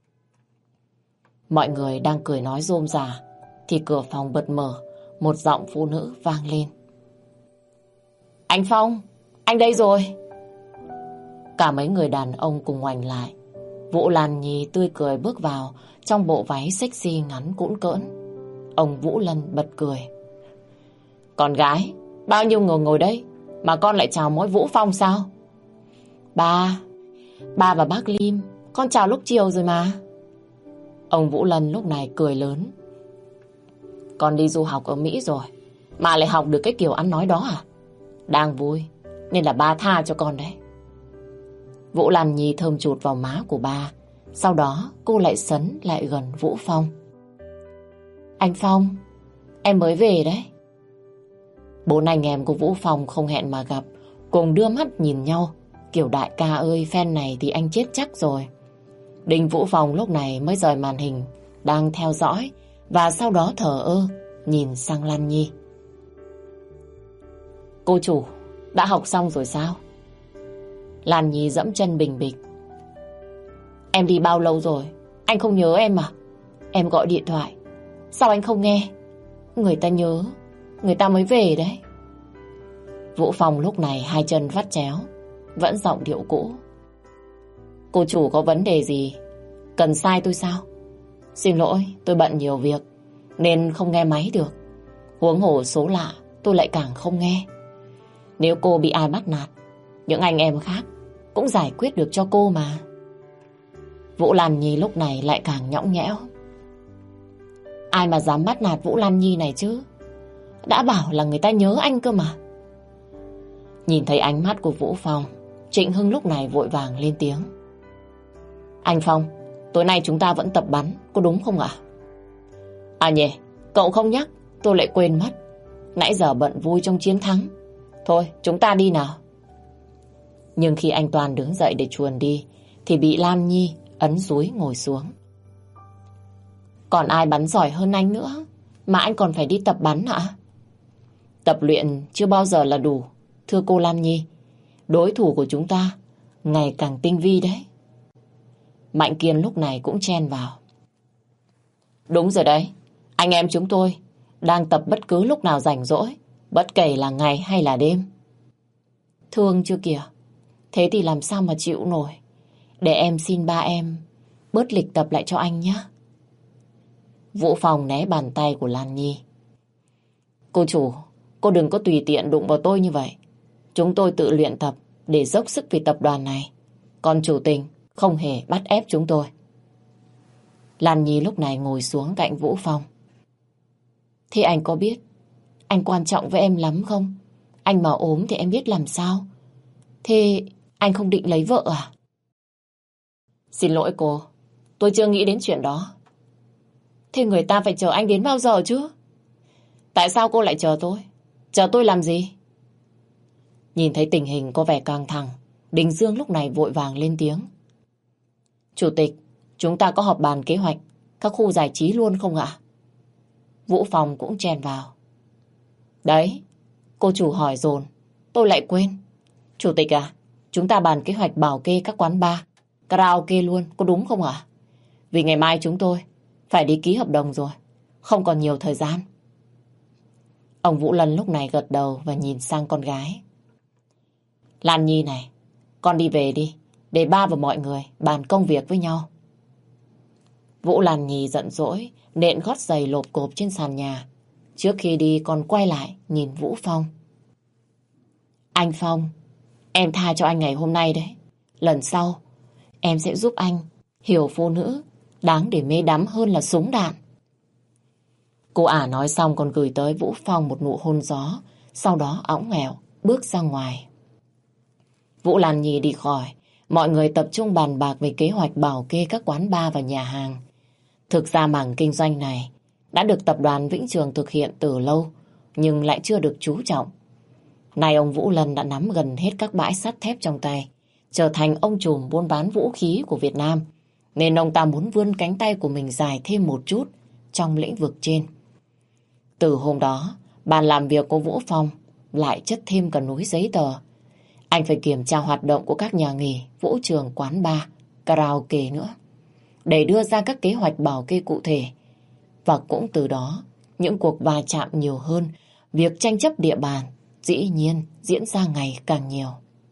Mọi người đang cười nói rôm rả thì cửa phòng bật mở, một giọng phụ nữ vang lên. Anh Phong, anh đây rồi. Cả mấy người đàn ông cùng ngoảnh lại. Vũ Lan Nhi tươi cười bước vào trong bộ váy sexy ngắn cũn cỡn. Ông Vũ Lân bật cười. Con gái, bao nhiêu người ngồi đây mà con lại chào mỗi Vũ Phong sao? Ba và bác Lim, con chào lúc chiều rồi mà. Ông Vũ Lân lúc này cười lớn. Con đi du học ở Mỹ rồi mà lại học được cái kiểu ăn nói đó à? Đang vui nên là ba tha cho con đấy. Vũ Lan Nhi thơm chụt vào má của ba. Sau đó cô lại sấn lại gần Vũ Phong. Anh Phong, em mới về đấy. Bốn anh em của Vũ Phong không hẹn mà gặp, cùng đưa mắt nhìn nhau, kiểu đại ca ơi, phen này thì anh chết chắc rồi. Đinh Vũ Phong lúc này mới rời màn hình đang theo dõi, và sau đó thờ ơ nhìn sang Lan Nhi. Cô chủ, đã học xong rồi sao? Lan Nhi dẫm chân bình bịch. Em đi bao lâu rồi? Anh không nhớ em à? Em gọi điện thoại, sao anh không nghe? Người ta nhớ, người ta mới về đấy. Vũ Phong lúc này hai chân vắt chéo, vẫn giọng điệu cũ. Cô chủ có vấn đề gì Cần sai tôi sao? Xin lỗi, tôi bận nhiều việc nên không nghe máy được. Huống hồ số lạ tôi lại càng không nghe. Nếu cô bị ai bắt nạt, những anh em khác cũng giải quyết được cho cô mà. Vũ Lan Nhi lúc này lại càng nhõng nhẽo. Ai mà dám bắt nạt Vũ Lan Nhi này chứ? Đã bảo là người ta nhớ anh cơ mà. Nhìn thấy ánh mắt của Vũ Phong, Trịnh Hưng lúc này vội vàng lên tiếng. Anh Phong, tối nay chúng ta vẫn tập bắn, có đúng không ạ? À nhỉ, cậu không nhắc, tôi lại quên mất. Nãy giờ bận vui trong chiến thắng. Thôi, chúng ta đi nào. Nhưng khi anh Toàn đứng dậy để chuồn đi, thì bị Lan Nhi ấn dúi ngồi xuống. Còn ai bắn giỏi hơn anh nữa, mà anh còn phải đi tập bắn ạ? Tập luyện chưa bao giờ là đủ, thưa cô Lan Nhi. Đối thủ của chúng ta ngày càng tinh vi đấy. Mạnh Kiên lúc này cũng chen vào. Đúng rồi đấy, anh em chúng tôi đang tập bất cứ lúc nào rảnh rỗi, bất kể là ngày hay là đêm. Thương chưa kìa, thế thì làm sao mà chịu nổi. Để em xin ba em bớt lịch tập lại cho anh nhé. Vũ Phong né bàn tay của Lan Nhi. Cô chủ, cô đừng có tùy tiện đụng vào tôi như vậy. Chúng tôi tự luyện tập để dốc sức vì tập đoàn này. Còn chủ tình không hề bắt ép chúng tôi. Lan Nhi lúc này ngồi xuống cạnh Vũ Phong. Thế anh có biết anh quan trọng với em lắm không? Anh mà ốm thì em biết làm sao. Thế anh không định lấy vợ à? Xin lỗi cô, tôi chưa nghĩ đến chuyện đó. Thế người ta phải chờ anh đến bao giờ chứ? Tại sao cô lại chờ tôi? Chờ tôi làm gì? Nhìn thấy tình hình có vẻ căng thẳng, Đình Dương lúc này vội vàng lên tiếng. Chủ tịch, chúng ta có họp bàn kế hoạch các khu giải trí luôn không ạ? Vũ Phong cũng chen vào. Đấy, cô chủ hỏi dồn, tôi lại quên. Chủ tịch à, chúng ta bàn kế hoạch bảo kê các quán bar, karaoke luôn, có đúng không ạ? Vì ngày mai chúng tôi phải đi ký hợp đồng rồi, không còn nhiều thời gian. Ông Vũ Lân lúc này gật đầu và nhìn sang con gái. Lan Nhi này, con đi về đi, để ba và mọi người bàn công việc với nhau. Vũ Lan Nhi giận dỗi, nện gót giày lộp cộp trên sàn nhà. Trước khi đi còn quay lại nhìn Vũ Phong. Anh Phong, em tha cho anh ngày hôm nay đấy. Lần sau, em sẽ giúp anh hiểu phụ nữ đáng để mê đắm hơn là súng đạn. Cô ả nói xong còn gửi tới Vũ Phong một nụ hôn gió, sau đó õng ẻo bước ra ngoài. Vũ Lan Nhi đi khỏi, mọi người tập trung bàn bạc về kế hoạch bảo kê các quán bar và nhà hàng. Thực ra mảng kinh doanh này đã được tập đoàn Vĩnh Trường thực hiện từ lâu, nhưng lại chưa được chú trọng. Nay ông Vũ Lân đã nắm gần hết các bãi sắt thép trong tay, trở thành ông trùm buôn bán vũ khí của Việt Nam, nên ông ta muốn vươn cánh tay của mình dài thêm một chút trong lĩnh vực trên. Từ hôm đó, bàn làm việc của Vũ Phong lại chất thêm cả núi giấy tờ. Anh phải kiểm tra hoạt động của các nhà nghỉ, vũ trường, quán bar, karaoke nữa, để đưa ra các kế hoạch bảo kê cụ thể. Và cũng từ đó, những cuộc va chạm nhiều hơn, việc tranh chấp địa bàn dĩ nhiên diễn ra ngày càng nhiều.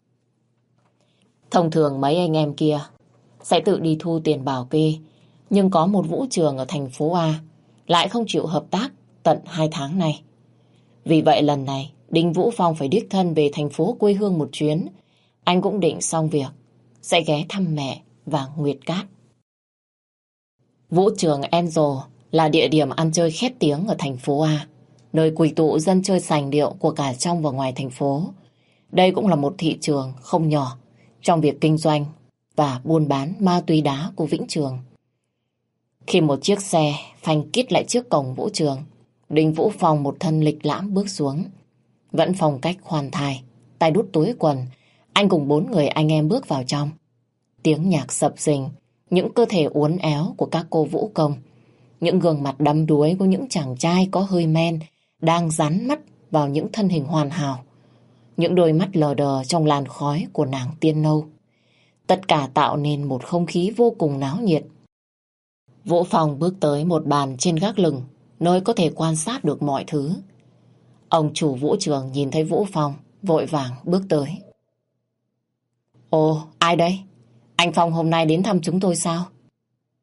Thông thường mấy anh em kia sẽ tự đi thu tiền bảo kê, nhưng có một vũ trường ở thành phố A lại không chịu hợp tác tận 2 tháng nay. Vì vậy lần này, Đinh Vũ Phong phải đích thân về thành phố quê hương một chuyến. Anh cũng định xong việc sẽ ghé thăm mẹ và Nguyệt Cát. Vũ trường Angel là địa điểm ăn chơi khét tiếng ở thành phố A, nơi quỳ tụ dân chơi sành điệu của cả trong và ngoài thành phố. Đây cũng là một thị trường không nhỏ trong việc kinh doanh và buôn bán ma túy đá của Vĩnh Trường. Khi một chiếc xe phanh kít lại trước cổng vũ trường, Đinh Vũ Phong một thân lịch lãm bước xuống. Vẫn phong cách khoan thai, tay đút túi quần, anh cùng 4 người anh em bước vào trong. Tiếng nhạc sập sình, những cơ thể uốn éo của các cô vũ công, những gương mặt đắm đuối của những chàng trai có hơi men đang dán mắt vào những thân hình hoàn hảo, những đôi mắt lờ đờ trong làn khói của nàng tiên nâu. Tất cả tạo nên một không khí vô cùng náo nhiệt. Vũ Phong bước tới một bàn trên gác lửng, nơi có thể quan sát được mọi thứ. Ông chủ vũ trường nhìn thấy Vũ Phong, vội vàng bước tới. Ồ, ai đây? Anh Phong hôm nay đến thăm chúng tôi sao?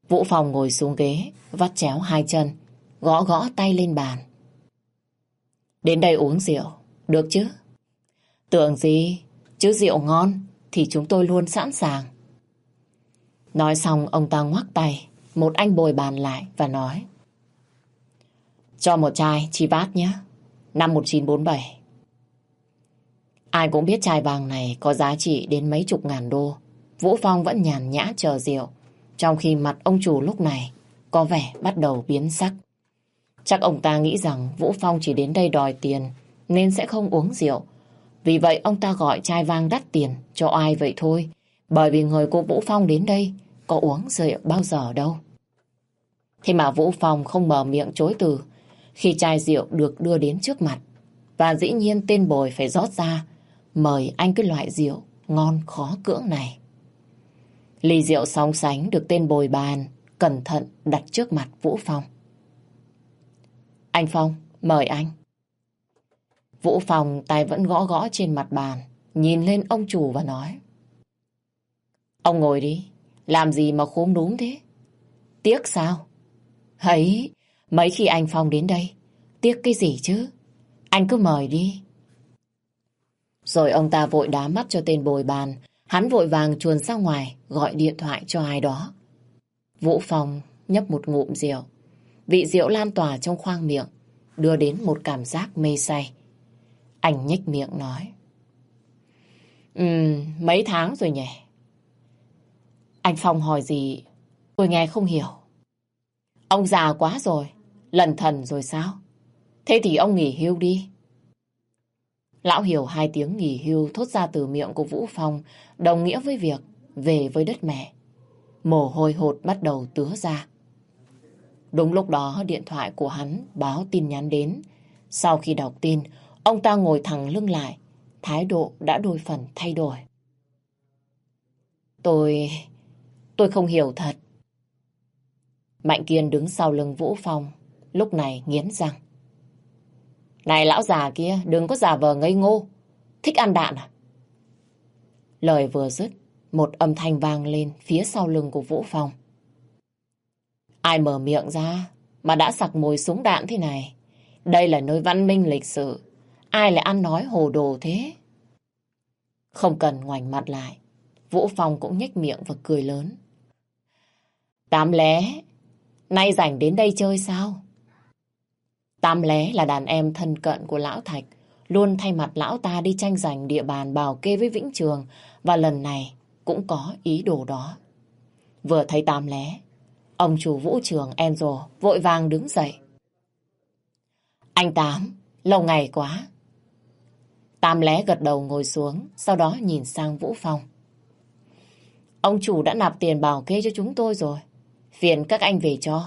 Vũ Phong ngồi xuống ghế, vắt chéo hai chân, gõ gõ tay lên bàn. Đến đây uống rượu, được chứ? Tưởng gì, chứ rượu ngon thì chúng tôi luôn sẵn sàng. Nói xong ông ta ngoắc tay, một anh bồi bàn lại và nói. Cho một chai Chivas nhé, năm 1947. Ai cũng biết chai vàng này có giá trị đến mấy chục ngàn đô. Vũ Phong vẫn nhàn nhã chờ rượu, trong khi mặt ông chủ lúc này có vẻ bắt đầu biến sắc. Chắc ông ta nghĩ rằng Vũ Phong chỉ đến đây đòi tiền nên sẽ không uống rượu. Vì vậy ông ta gọi chai vang đắt tiền cho ai vậy thôi. Bởi vì người của Vũ Phong đến đây có uống rượu bao giờ đâu. Thế mà Vũ Phong không mở miệng chối từ khi chai rượu được đưa đến trước mặt. Và dĩ nhiên tên bồi phải rót ra mời anh cái loại rượu ngon khó cưỡng này. Ly rượu sóng sánh được tên bồi bàn cẩn thận đặt trước mặt Vũ Phong. Anh Phong, mời anh. Vũ Phong tay vẫn gõ gõ trên mặt bàn, nhìn lên ông chủ và nói. Ông ngồi đi, làm gì mà khúm núm thế? Tiếc sao? Ấy, mấy khi anh Phong đến đây, tiếc cái gì chứ? Anh cứ mời đi. Rồi ông ta vội đá mắt cho tên bồi bàn, hắn vội vàng chuồn ra ngoài gọi điện thoại cho ai đó. Vũ Phong nhấp một ngụm rượu. Vị rượu lan tỏa trong khoang miệng, đưa đến một cảm giác mê say. Anh nhếch miệng nói. Mấy tháng rồi nhỉ? Anh Phong hỏi gì tôi nghe không hiểu. Ông già quá rồi, lẩn thần rồi sao? Thế thì ông nghỉ hưu đi. Lão hiểu hai tiếng nghỉ hưu thốt ra từ miệng của Vũ Phong đồng nghĩa với việc về với đất mẹ. Mồ hôi hột bắt đầu tứa ra. Đúng lúc đó điện thoại của hắn báo tin nhắn đến. Sau khi đọc tin, ông ta ngồi thẳng lưng lại, thái độ đã đôi phần thay đổi. Tôi không hiểu thật. Mạnh Kiên đứng sau lưng Vũ Phong, lúc này nghiến răng. Này lão già kia, đừng có giả vờ ngây ngô. Thích ăn đạn à? Lời vừa dứt, một âm thanh vang lên phía sau lưng của Vũ Phong. Ai mở miệng ra mà đã sặc mùi súng đạn thế này? Đây là nơi văn minh lịch sự. Ai lại ăn nói hồ đồ thế? Không cần ngoảnh mặt lại, Vũ Phong cũng nhếch miệng và cười lớn. Tám lé, nay rảnh đến đây chơi sao? Tám lé là đàn em thân cận của Lão Thạch, luôn thay mặt lão ta đi tranh giành địa bàn bảo kê với Vĩnh Trường, và lần này cũng có ý đồ đó. Vừa thấy Tám lé, ông chủ vũ trường Angel vội vàng đứng dậy. Anh Tám, lâu ngày quá. Tám lé gật đầu ngồi xuống, sau đó nhìn sang Vũ Phong. Ông chủ đã nạp tiền bảo kê cho chúng tôi rồi, phiền các anh về cho.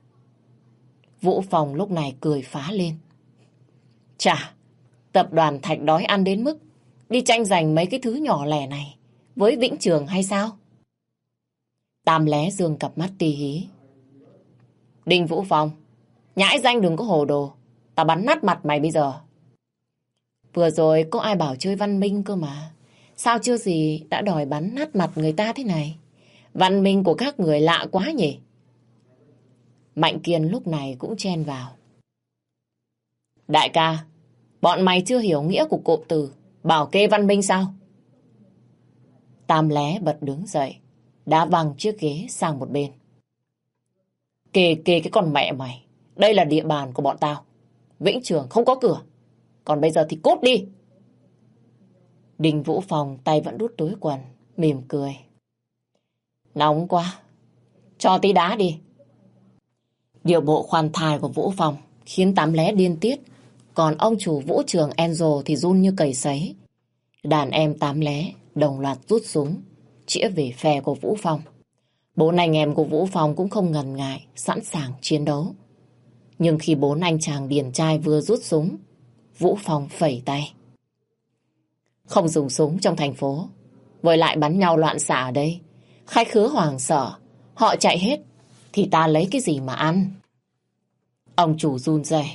Vũ Phong lúc này cười phá lên. Chà, tập đoàn Thạch đói ăn đến mức đi tranh giành mấy cái thứ nhỏ lẻ này với Vĩnh Trường hay sao? Tam lé dương cặp mắt tì hí. Đinh Vũ Phong, nhãi danh đừng có hồ đồ, tao bắn nát mặt mày bây giờ. Vừa rồi có ai bảo chơi văn minh cơ mà, sao chưa gì đã đòi bắn nát mặt người ta thế này? Văn minh của các người lạ quá nhỉ? Mạnh Kiên lúc này cũng chen vào. Đại ca, bọn mày chưa hiểu nghĩa của cụm từ bảo kê văn minh sao? Tam lé bật đứng dậy, đá văng chiếc ghế sang một bên. Kề cái con mẹ mày, đây là địa bàn của bọn tao. Vĩnh Trường không có cửa, còn bây giờ thì cút đi. Đinh Vũ Phong tay vẫn đút túi quần, mỉm cười. Nóng quá, cho tí đá đi. Điều bộ khoan thai của Vũ Phong khiến Tám lé điên tiết, còn ông chủ vũ trường Angel thì run như cầy sấy. Đàn em Tám lé đồng loạt rút súng, chĩa về phe của Vũ Phong. Bốn anh em của Vũ Phong cũng không ngần ngại, sẵn sàng chiến đấu. Nhưng khi bốn anh chàng điển trai vừa rút súng, Vũ Phong phẩy tay. Không dùng súng trong thành phố, với lại bắn nhau loạn xạ ở đây. Khách khứa hoảng sợ, họ chạy hết, thì ta lấy cái gì mà ăn? Ông chủ run rẩy.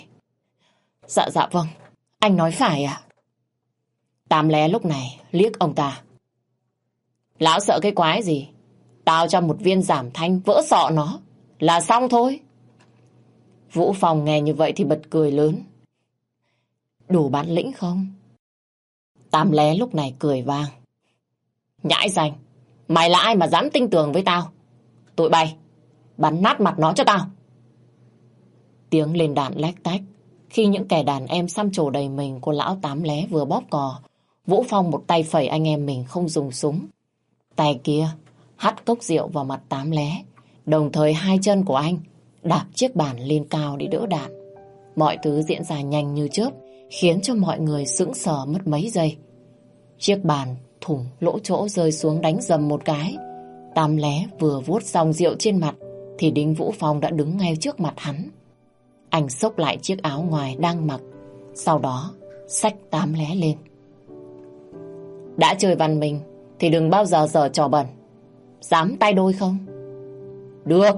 Dạ vâng, anh nói phải ạ. Tám lé lúc này liếc ông ta. Lão sợ cái quái gì? Tao cho một viên giảm thanh vỡ sọ nó là xong thôi. Vũ Phong nghe như vậy thì bật cười lớn. Đủ bản lĩnh không? Tám Lé lúc này cười vang. Nhãi ranh, mày là ai mà dám tinh tường với tao? Tụi bay, bắn nát mặt nó cho tao. Tiếng lên đạn lách tách. Khi những kẻ đàn em xăm trổ đầy mình của lão Tám Lé vừa bóp cò, Vũ Phong một tay phẩy anh em mình không dùng súng. Tay kia hắt cốc rượu vào mặt Tám Lé, đồng thời hai chân của anh đạp chiếc bàn lên cao để đỡ đạn. Mọi thứ diễn ra nhanh như chớp, khiến cho mọi người sững sờ mất mấy giây. Chiếc bàn thủng lỗ chỗ rơi xuống đánh dầm một cái. Tám Lé vừa vuốt xong rượu trên mặt thì Đinh Vũ Phong đã đứng ngay trước mặt hắn. Anh xốc lại chiếc áo ngoài đang mặc, sau đó xách Tám Lé lên. Đã chơi văn minh thì đừng bao giờ giở trò bẩn. Dám tay đôi không? Được.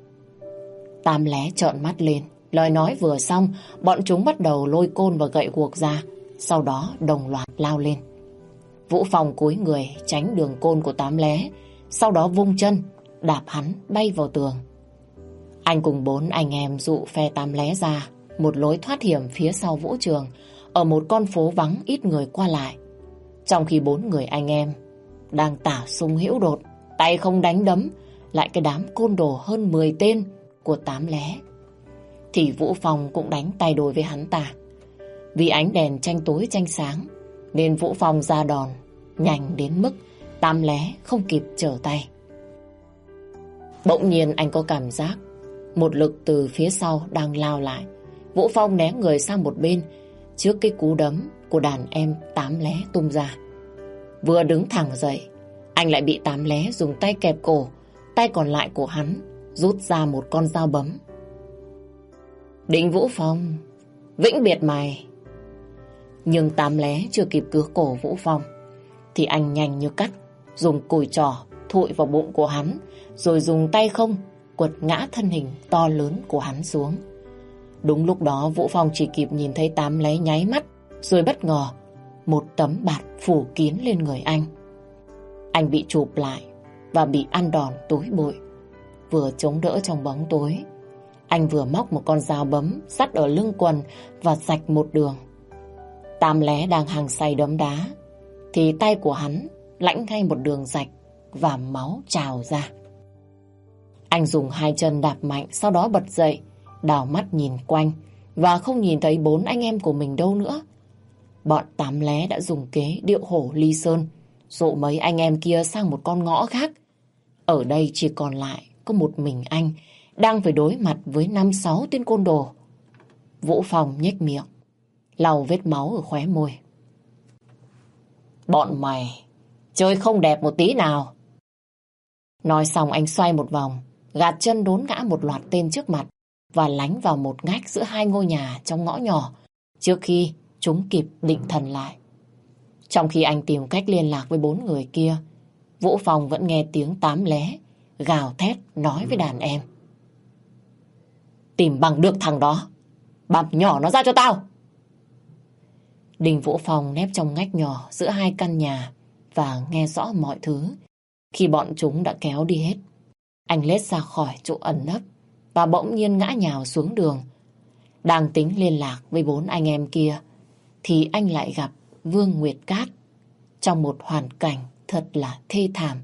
Tám Lé trợn mắt lên. Lời nói vừa xong, bọn chúng bắt đầu lôi côn và gậy guộc ra, sau đó đồng loạt lao lên. Vũ Phong cúi người tránh đường côn của Tám Lé, sau đó vung chân đạp hắn bay vào tường. Anh cùng 4 anh em dụ phe Tám Lé ra một lối thoát hiểm phía sau vũ trường, ở một con phố vắng ít người qua lại. Trong khi 4 người anh em đang tả sung hữu đột, tay không đánh đấm lại cái đám côn đồ hơn 10 tên của Tám Lé, thì Vũ Phong cũng đánh tay đôi với hắn ta. Vì ánh đèn tranh tối tranh sáng nên Vũ Phong ra đòn nhanh đến mức Tám Lé không kịp trở tay. Bỗng nhiên anh có cảm giác một lực từ phía sau đang lao lại. Vũ Phong né người sang một bên trước cái cú đấm của đàn em Tám Lé tung ra. Vừa đứng thẳng dậy, anh lại bị Tám Lé dùng tay kẹp cổ, tay còn lại của hắn rút ra một con dao bấm. Đinh Vũ Phong, vĩnh biệt mày. Nhưng Tám Lé chưa kịp cứa cổ Vũ Phong thì anh nhanh như cắt dùng cùi trỏ thụi vào bụng của hắn, rồi dùng tay không quật ngã thân hình to lớn của hắn xuống. Đúng lúc đó Vũ Phong chỉ kịp nhìn thấy Tám Lé nháy mắt, rồi bất ngờ một tấm bạt phủ kín lên người anh. Anh bị chụp lại và bị ăn đòn tối bụi. Vừa chống đỡ trong bóng tối, anh vừa móc một con dao bấm sắt ở lưng quần và rạch một đường. Tám Lé đang hăng say đấm đá thì tay của hắn lãnh ngay một đường rạch và máu trào ra. Anh dùng hai chân đạp mạnh, sau đó bật dậy, đảo mắt nhìn quanh và không nhìn thấy 4 anh em của mình đâu nữa. Bọn Tám Lé đã dùng kế điệu hổ ly sơn, dụ mấy anh em kia sang một con ngõ khác. Ở đây chỉ còn lại có một mình anh đang phải đối mặt với 5-6 tên côn đồ. Vũ Phong nhếch miệng, lau vết máu ở khóe môi. Bọn mày chơi không đẹp một tí nào. Nói xong anh xoay một vòng, gạt chân đốn ngã một loạt tên trước mặt và lánh vào một ngách giữa hai ngôi nhà trong ngõ nhỏ trước khi chúng kịp định thần lại. Trong khi anh tìm cách liên lạc với 4 người kia, Vũ Phong vẫn nghe tiếng Tám Lé gào thét nói với đàn em. Tìm bằng được thằng đó, băm nhỏ nó ra cho tao. Đinh Vũ Phong nép trong ngách nhỏ giữa hai căn nhà và nghe rõ mọi thứ. Khi bọn chúng đã kéo đi hết, anh lết ra khỏi chỗ ẩn nấp và bỗng nhiên ngã nhào xuống đường. Đang tính liên lạc với 4 anh em kia thì anh lại gặp Vương Nguyệt Cát trong một hoàn cảnh thật là thê thảm.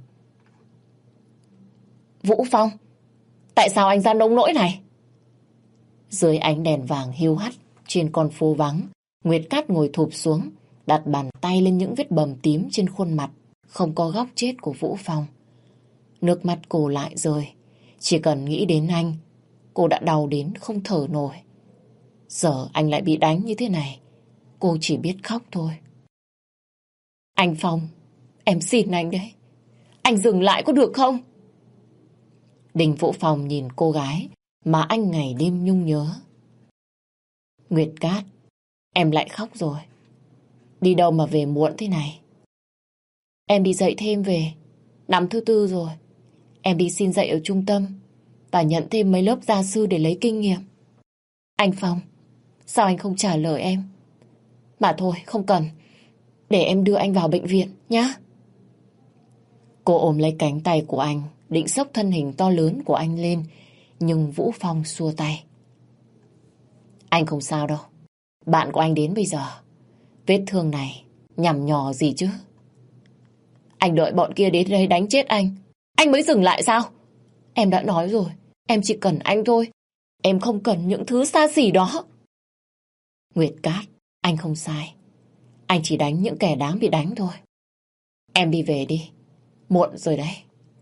Vũ Phong, tại sao anh ra nông nỗi này? Dưới ánh đèn vàng hiu hắt trên con phố vắng, Nguyệt Cát ngồi thụp xuống, đặt bàn tay lên những vết bầm tím trên khuôn mặt không có góc chết của Vũ Phong. Nước mắt cô lại rơi. Chỉ cần nghĩ đến anh, cô đã đau đến không thở nổi. Giờ anh lại bị đánh như thế này, cô chỉ biết khóc thôi. Anh Phong, em xin anh đấy. Anh dừng lại có được không? Đinh Vũ Phong nhìn cô gái mà anh ngày đêm nhung nhớ. Nguyệt Cát, em lại khóc rồi. Đi đâu mà về muộn thế này? Em đi dạy thêm về, năm thứ 4 rồi. Em đi xin dạy ở trung tâm và nhận thêm mấy lớp gia sư để lấy kinh nghiệm. Anh Phong, sao anh không trả lời em? Mà thôi, không cần. Để em đưa anh vào bệnh viện nhá. Cô ôm lấy cánh tay của anh, định xốc thân hình to lớn của anh lên, nhưng Vũ Phong xua tay. Anh không sao đâu. Bạn của anh đến bây giờ. Vết thương này nhằm nhò gì chứ? Anh đợi bọn kia đến đây đánh chết anh mới dừng lại sao? Em đã nói rồi, em chỉ cần anh thôi. Em không cần những thứ xa xỉ đó. Nguyệt Cát, anh không sai. Anh chỉ đánh những kẻ đáng bị đánh thôi. Em đi về đi. Muộn rồi đấy.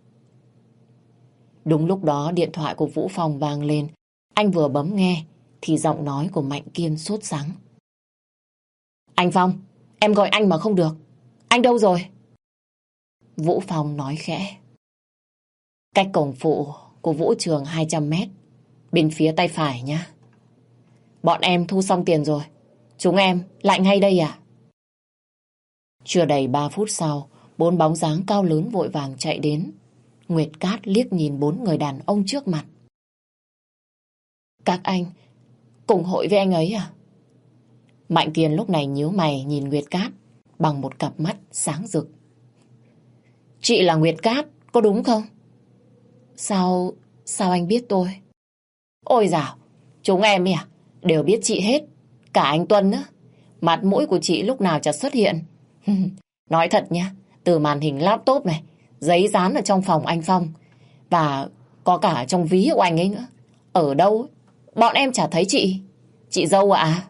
Đúng lúc đó điện thoại của Vũ Phong vang lên. Anh vừa bấm nghe thì giọng nói của Mạnh Kiên sốt sắng. Anh Phong, em gọi anh mà không được. Anh đâu rồi? Vũ Phong nói khẽ. Cách cổng phụ của vũ trường 200 mét. Bên phía tay phải nhá. Bọn em thu xong tiền rồi. Chúng em lại ngay đây à? Chưa đầy 3 phút sau, 4 bóng dáng cao lớn vội vàng chạy đến. Nguyệt Cát liếc nhìn 4 người đàn ông trước mặt. Các anh cùng hội với anh ấy à? Mạnh Kiên lúc này nhíu mày nhìn Nguyệt Cát bằng một cặp mắt sáng rực. Chị là Nguyệt Cát, có đúng không? Sao anh biết tôi? Ôi dào, chúng em ấy à, đều biết chị hết. Cả anh Tuân nữa. Mặt mũi của chị lúc nào chả xuất hiện. Nói thật nhá, từ màn hình laptop này, giấy dán ở trong phòng anh Phong, và có cả trong ví của anh ấy nữa. Ở đâu ấy, bọn em chả thấy chị. Chị dâu ạ?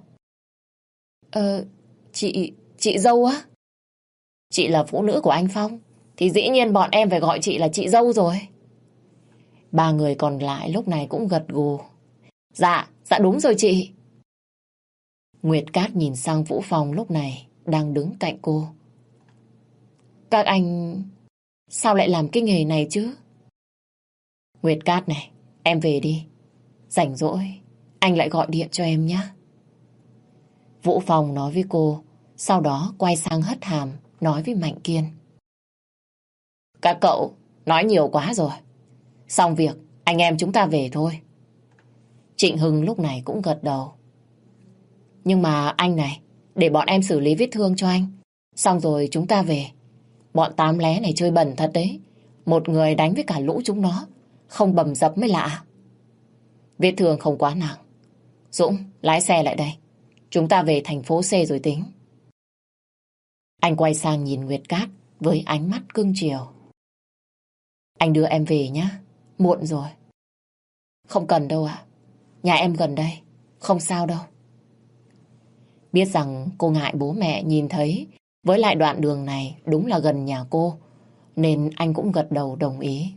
Chị dâu á? Chị là phụ nữ của anh Phong, thì dĩ nhiên bọn em phải gọi chị là chị dâu rồi. 3 người còn lại lúc này cũng gật gù. Dạ đúng rồi chị. Nguyệt Cát nhìn sang Vũ Phong lúc này đang đứng cạnh cô. Các anh sao lại làm cái nghề này chứ? Nguyệt Cát này, em về đi. Rảnh rỗi, anh lại gọi điện cho em nhé. Vũ Phong nói với cô, sau đó quay sang hất hàm, nói với Mạnh Kiên. Các cậu nói nhiều quá rồi. Xong việc, anh em chúng ta về thôi. Trịnh Hưng lúc này cũng gật đầu. Nhưng mà anh này, để bọn em xử lý vết thương cho anh. Xong rồi chúng ta về. Bọn tám lé này chơi bẩn thật đấy. Một người đánh với cả lũ chúng nó. Không bầm dập mới lạ. Vết thương không quá nặng. Dũng, lái xe lại đây. Chúng ta về thành phố C rồi tính. Anh quay sang nhìn Nguyệt Cát với ánh mắt cưng chiều. Anh đưa em về nhé. Muộn rồi. Không cần đâu ạ. Nhà em gần đây. Không sao đâu. Biết rằng cô ngại bố mẹ nhìn thấy, với lại đoạn đường này đúng là gần nhà cô, nên anh cũng gật đầu đồng ý.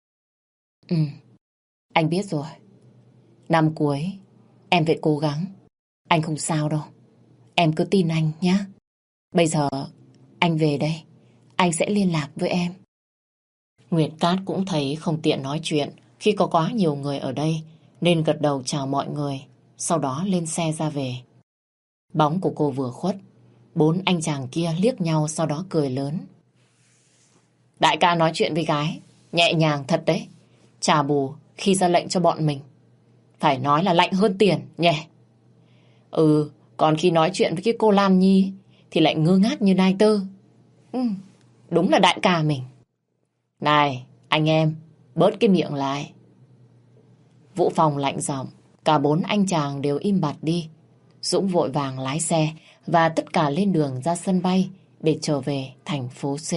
Anh biết rồi. Năm cuối, em phải cố gắng. Anh không sao đâu. Em cứ tin anh nhé. Bây giờ, anh về đây. Anh sẽ liên lạc với em. Nguyệt Cát cũng thấy không tiện nói chuyện khi có quá nhiều người ở đây, nên gật đầu chào mọi người, sau đó lên xe ra về. Bóng của cô vừa khuất, 4 anh chàng kia liếc nhau sau đó cười lớn. Đại ca nói chuyện với gái, nhẹ nhàng thật đấy. Chà bù khi ra lệnh cho bọn mình. Phải nói là lạnh hơn tiền, nhỉ? Còn khi nói chuyện với cái cô Lan Nhi thì lại ngơ ngác như nai tơ. Đúng là đại ca mình. Này, anh em, bớt cái miệng lại. Vũ Phong lạnh giọng, cả 4 anh chàng đều im bặt đi. Dũng vội vàng lái xe và tất cả lên đường ra sân bay để trở về thành phố C.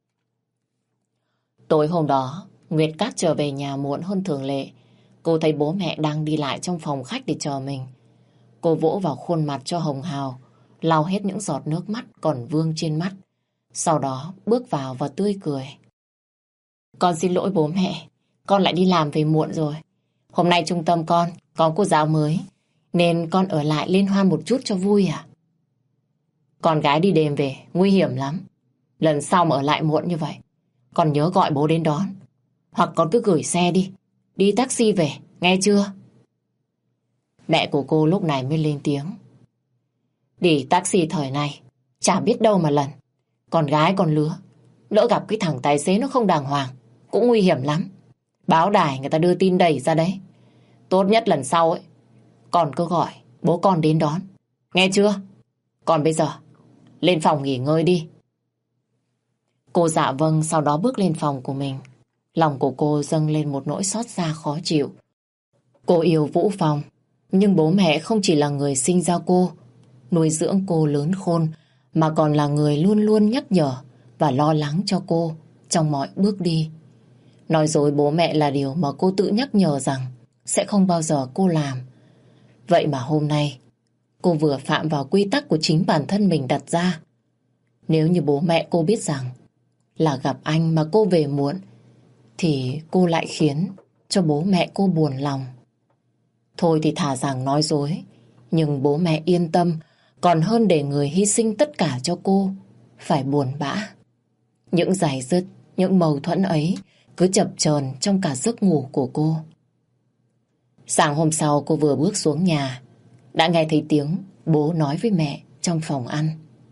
Tối hôm đó, Nguyệt Cát trở về nhà muộn hơn thường lệ. Cô thấy bố mẹ đang đi lại trong phòng khách để chờ mình. Cô vỗ vào khuôn mặt cho hồng hào, lau hết những giọt nước mắt còn vương trên mắt. Sau đó bước vào và tươi cười. Con xin lỗi bố mẹ, con lại đi làm về muộn rồi. Hôm nay trung tâm con có cô giáo mới, nên con ở lại liên hoan một chút cho vui à? Con gái đi đêm về, nguy hiểm lắm. Lần sau mà ở lại muộn như vậy, con nhớ gọi bố đến đón. Hoặc con cứ gửi xe đi, đi taxi về, nghe chưa? Mẹ của cô lúc này mới lên tiếng. Đi taxi thời này, chả biết đâu mà lần. Con gái con lứa, lỡ gặp cái thằng tài xế nó không đàng hoàng, cũng nguy hiểm lắm. Báo đài người ta đưa tin đầy ra đấy. Tốt nhất lần sau ấy, con cứ gọi bố con đến đón. Nghe chưa? Còn bây giờ, lên phòng nghỉ ngơi đi. Cô dạ vâng, sau đó bước lên phòng của mình. Lòng của cô dâng lên một nỗi xót xa khó chịu. Cô yêu Vũ Phong, nhưng bố mẹ không chỉ là người sinh ra cô, nuôi dưỡng cô lớn khôn, mà còn là người luôn luôn nhắc nhở và lo lắng cho cô trong mọi bước đi. Nói dối bố mẹ là điều mà cô tự nhắc nhở rằng sẽ không bao giờ cô làm. Vậy mà hôm nay, cô vừa phạm vào quy tắc của chính bản thân mình đặt ra. Nếu như bố mẹ cô biết rằng là gặp anh mà cô về muộn, thì cô lại khiến cho bố mẹ cô buồn lòng. Thôi thì thà rằng nói dối, nhưng bố mẹ yên tâm, còn hơn để người hy sinh tất cả cho cô phải buồn bã. Những giày dứt, những mâu thuẫn ấy cứ chập chờn trong cả giấc ngủ của cô. Sáng hôm sau cô vừa bước xuống nhà, đã nghe thấy tiếng bố nói với mẹ trong phòng ăn.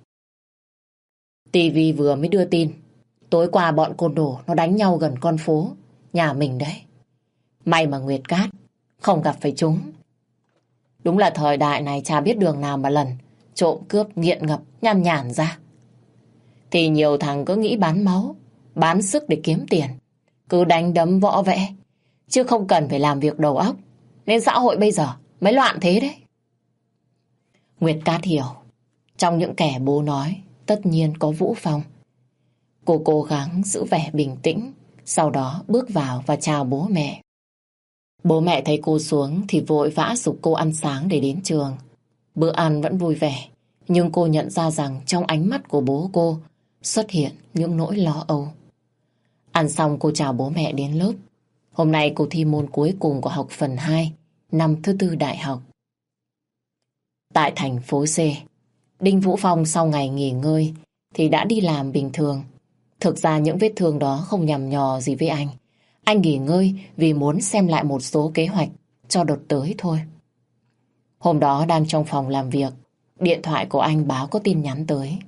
TV vừa mới đưa tin, tối qua bọn côn đồ nó đánh nhau gần con phố nhà mình đấy. May mà Nguyệt Cát không gặp phải chúng. Đúng là thời đại này chả biết đường nào mà lần, trộm cướp nghiện ngập nhan nhản ra. Thì nhiều thằng cứ nghĩ bán máu, bán sức để kiếm tiền, cứ đánh đấm võ vẽ, chứ không cần phải làm việc đầu óc. Nên xã hội bây giờ mới loạn thế đấy. Nguyệt Cát hiểu, trong những kẻ bố nói, tất nhiên có Vũ Phong. Cô cố gắng giữ vẻ bình tĩnh, sau đó bước vào và chào bố mẹ. Bố mẹ thấy cô xuống thì vội vã giục cô ăn sáng để đến trường. Bữa ăn vẫn vui vẻ, nhưng cô nhận ra rằng trong ánh mắt của bố cô xuất hiện những nỗi lo âu. Ăn xong cô chào bố mẹ đến lớp. Hôm nay cô thi môn cuối cùng của học phần 2, năm thứ 4 đại học. Tại thành phố C, Đinh Vũ Phong sau ngày nghỉ ngơi thì đã đi làm bình thường. Thực ra những vết thương đó không nhằm nhò gì với anh. Anh nghỉ ngơi vì muốn xem lại một số kế hoạch cho đợt tới thôi. Hôm đó đang trong phòng làm việc, điện thoại của anh báo có tin nhắn tới.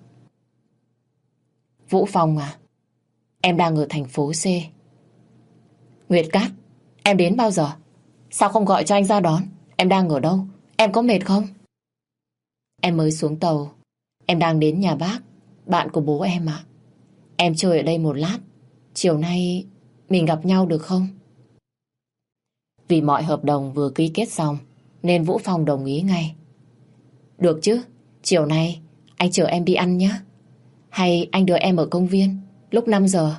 Vũ Phong à, em đang ở thành phố C. Nguyệt Cát, em đến bao giờ? Sao không gọi cho anh ra đón? Em đang ở đâu? Em có mệt không? Em mới xuống tàu. Em đang đến nhà bác, bạn của bố em ạ. Em chơi ở đây một lát. Chiều nay mình gặp nhau được không? Vì mọi hợp đồng vừa ký kết xong nên Vũ Phong đồng ý ngay. Được chứ, chiều nay anh chở em đi ăn nhé. Hay anh đưa em ở công viên lúc 5 giờ?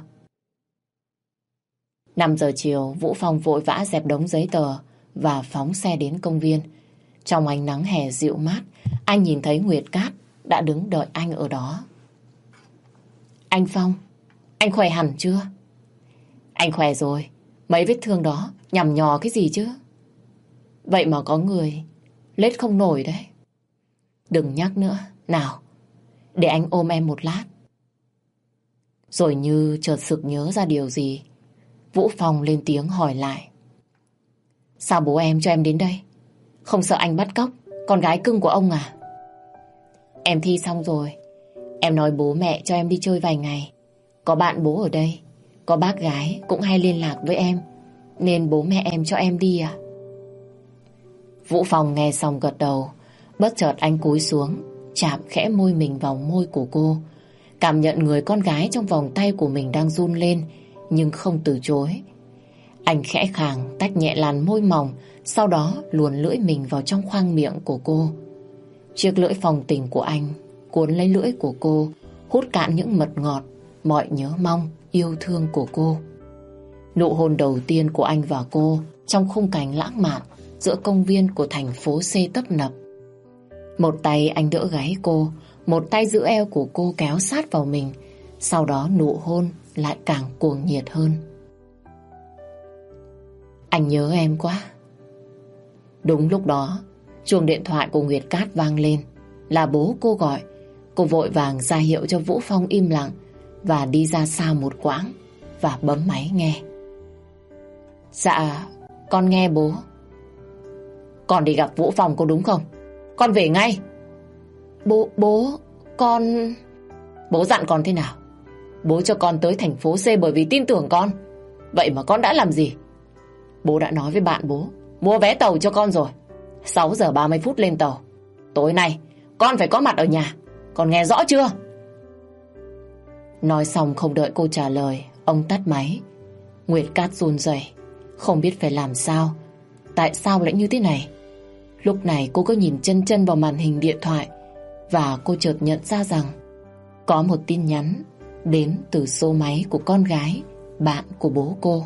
5 giờ chiều, Vũ Phong vội vã dẹp đống giấy tờ và phóng xe đến công viên. Trong ánh nắng hè dịu mát, anh nhìn thấy Nguyệt Cát đã đứng đợi anh ở đó. Anh Phong, anh khỏe hẳn chưa? Anh khỏe rồi, mấy vết thương đó nhằm nhò cái gì chứ? Vậy mà có người lết không nổi đấy. Đừng nhắc nữa, nào, để anh ôm em một lát. Rồi như chợt sực nhớ ra điều gì, Vũ Phong lên tiếng hỏi lại. Sao bố em cho em đến đây? Không sợ anh bắt cóc con gái cưng của ông à? Em thi xong rồi. Em nói bố mẹ cho em đi chơi vài ngày. Có bạn bố ở đây, có bác gái cũng hay liên lạc với em, nên bố mẹ em cho em đi à? Vũ Phong nghe xong gật đầu. Bất chợt anh cúi xuống, chạm khẽ môi mình vào môi của cô, cảm nhận người con gái trong vòng tay của mình đang run lên, nhưng không từ chối. Anh khẽ khàng tách nhẹ làn môi mỏng, sau đó luồn lưỡi mình vào trong khoang miệng của cô. Chiếc lưỡi phòng tình của anh cuốn lấy lưỡi của cô, hút cạn những mật ngọt, mọi nhớ mong, yêu thương của cô. Nụ hôn đầu tiên của anh và cô trong khung cảnh lãng mạn giữa công viên của thành phố C tấp nập. Một tay anh đỡ gáy cô, một tay giữ eo của cô kéo sát vào mình, sau đó nụ hôn lại càng cuồng nhiệt hơn. Anh nhớ em quá. Đúng lúc đó, chuông điện thoại của Nguyệt Cát vang lên. Là bố cô gọi. Cô vội vàng ra hiệu cho Vũ Phong im lặng và đi ra xa một quãng và bấm máy nghe. Dạ, con nghe bố. Con đi gặp Vũ Phong có đúng không? Con về ngay. Con... Bố dặn con thế nào? Bố cho con tới thành phố C bởi vì tin tưởng con. Vậy mà con đã làm gì? Bố đã nói với bạn bố mua vé tàu cho con rồi. 6 giờ 30 phút lên tàu. Tối nay con phải có mặt ở nhà. Con nghe rõ chưa? Nói xong không đợi cô trả lời, ông tắt máy. Nguyệt Cát run rẩy, không biết phải làm sao. Tại sao lại như thế này? Lúc này cô cứ nhìn chân chân vào màn hình điện thoại và cô chợt nhận ra rằng có một tin nhắn đến từ số máy của con gái, bạn của bố cô.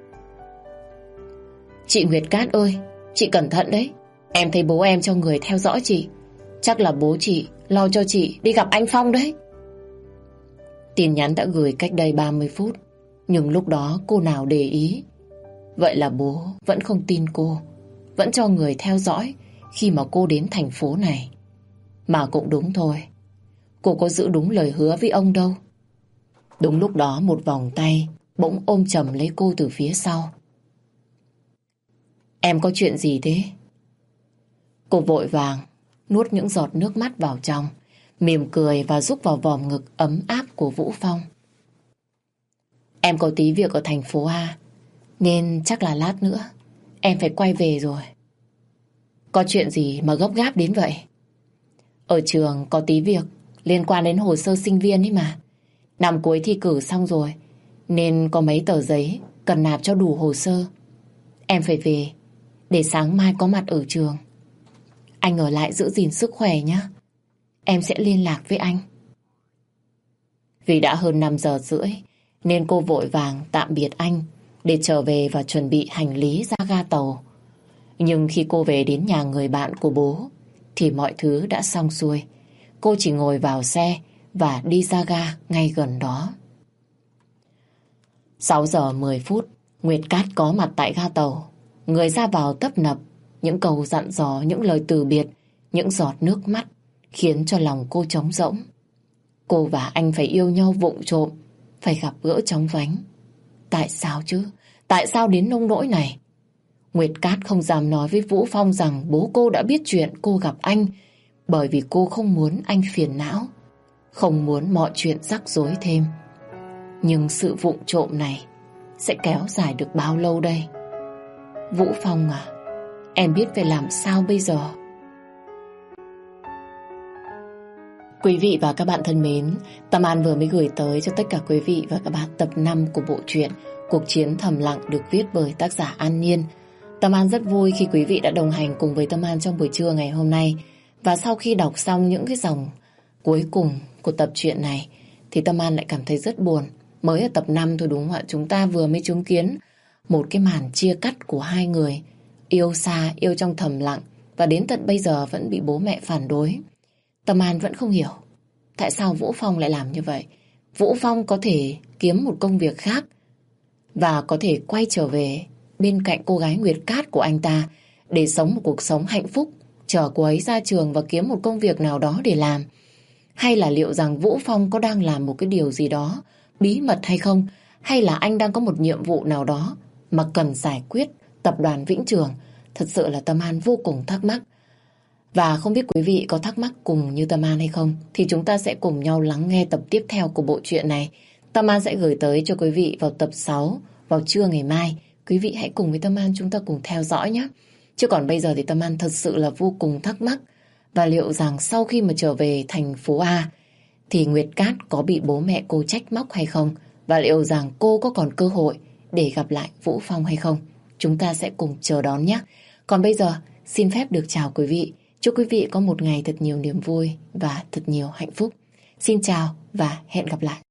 Chị Nguyệt Cát ơi, chị cẩn thận đấy. Em thấy bố em cho người theo dõi chị. Chắc là bố chị lo cho chị đi gặp anh Phong đấy. Tin nhắn đã gửi cách đây 30 phút, nhưng lúc đó cô nào để ý. Vậy là bố vẫn không tin cô, vẫn cho người theo dõi khi mà cô đến thành phố này. Mà cũng đúng thôi, cô có giữ đúng lời hứa với ông đâu. Đúng lúc đó một vòng tay bỗng ôm chầm lấy cô từ phía sau. Em có chuyện gì thế? Cô vội vàng nuốt những giọt nước mắt vào trong, mỉm cười và rúc vào vòng ngực ấm áp của Vũ Phong. Em có tí việc ở thành phố A, nên chắc là lát nữa em phải quay về rồi. Có chuyện gì mà gấp gáp đến vậy? Ở trường có tí việc liên quan đến hồ sơ sinh viên ấy mà. Năm cuối thi cử xong rồi, nên có mấy tờ giấy cần nạp cho đủ hồ sơ. Em phải về để sáng mai có mặt ở trường. Anh ở lại giữ gìn sức khỏe nhé. Em sẽ liên lạc với anh. Vì đã hơn 5 giờ rưỡi nên cô vội vàng tạm biệt anh để trở về và chuẩn bị hành lý ra ga tàu. Nhưng khi cô về đến nhà người bạn của bố thì mọi thứ đã xong xuôi. Cô chỉ ngồi vào xe và đi ra ga ngay gần đó. 6 giờ 10 phút, Nguyệt Cát có mặt tại ga tàu. Người ra vào tấp nập, những câu dặn dò, những lời từ biệt, những giọt nước mắt khiến cho lòng cô trống rỗng. Cô và anh phải yêu nhau vụng trộm, phải gặp gỡ chóng vánh. Tại sao chứ? Tại sao đến nông nỗi này? Nguyệt Cát không dám nói với Vũ Phong rằng bố cô đã biết chuyện cô gặp anh, bởi vì cô không muốn anh phiền não, không muốn mọi chuyện rắc rối thêm. Nhưng sự vụng trộm này sẽ kéo dài được bao lâu đây? Vũ Phong à, em biết phải làm sao bây giờ? Quý vị và các bạn thân mến, Tâm An vừa mới gửi tới cho tất cả quý vị và các bạn tập 5 của bộ truyện Cuộc chiến thầm lặng được viết bởi tác giả An Nhiên. Tâm An rất vui khi quý vị đã đồng hành cùng với Tâm An trong buổi trưa ngày hôm nay. Và sau khi đọc xong những cái dòng cuối cùng của tập truyện này thì Tâm An lại cảm thấy rất buồn. Mới ở tập 5 thôi đúng không ạ? Chúng ta vừa mới chứng kiến một cái màn chia cắt của hai người yêu xa, yêu trong thầm lặng và đến tận bây giờ vẫn bị bố mẹ phản đối. Tâm An vẫn không hiểu tại sao Vũ Phong lại làm như vậy. Vũ Phong có thể kiếm một công việc khác và có thể quay trở về bên cạnh cô gái Nguyệt Cát của anh ta để sống một cuộc sống hạnh phúc, chờ cô ấy ra trường và kiếm một công việc nào đó để làm. Hay là liệu rằng Vũ Phong có đang làm một cái điều gì đó bí mật hay không? Hay là anh đang có một nhiệm vụ nào đó mà cần giải quyết tập đoàn Vĩnh Trường? Thật sự là Tâm An vô cùng thắc mắc. Và không biết quý vị có thắc mắc cùng như Tâm An hay không thì chúng ta sẽ cùng nhau lắng nghe tập tiếp theo của bộ truyện này. Tâm An sẽ gửi tới cho quý vị vào tập 6 vào trưa ngày mai. Quý vị hãy cùng với Tâm An chúng ta cùng theo dõi nhé. Chứ còn bây giờ thì Tâm An thật sự là vô cùng thắc mắc. Và liệu rằng sau khi mà trở về thành phố A thì Nguyệt Cát có bị bố mẹ cô trách móc hay không? Và liệu rằng cô có còn cơ hội để gặp lại Vũ Phong hay không? Chúng ta sẽ cùng chờ đón nhé. Còn bây giờ xin phép được chào quý vị. Chúc quý vị có một ngày thật nhiều niềm vui và thật nhiều hạnh phúc. Xin chào và hẹn gặp lại.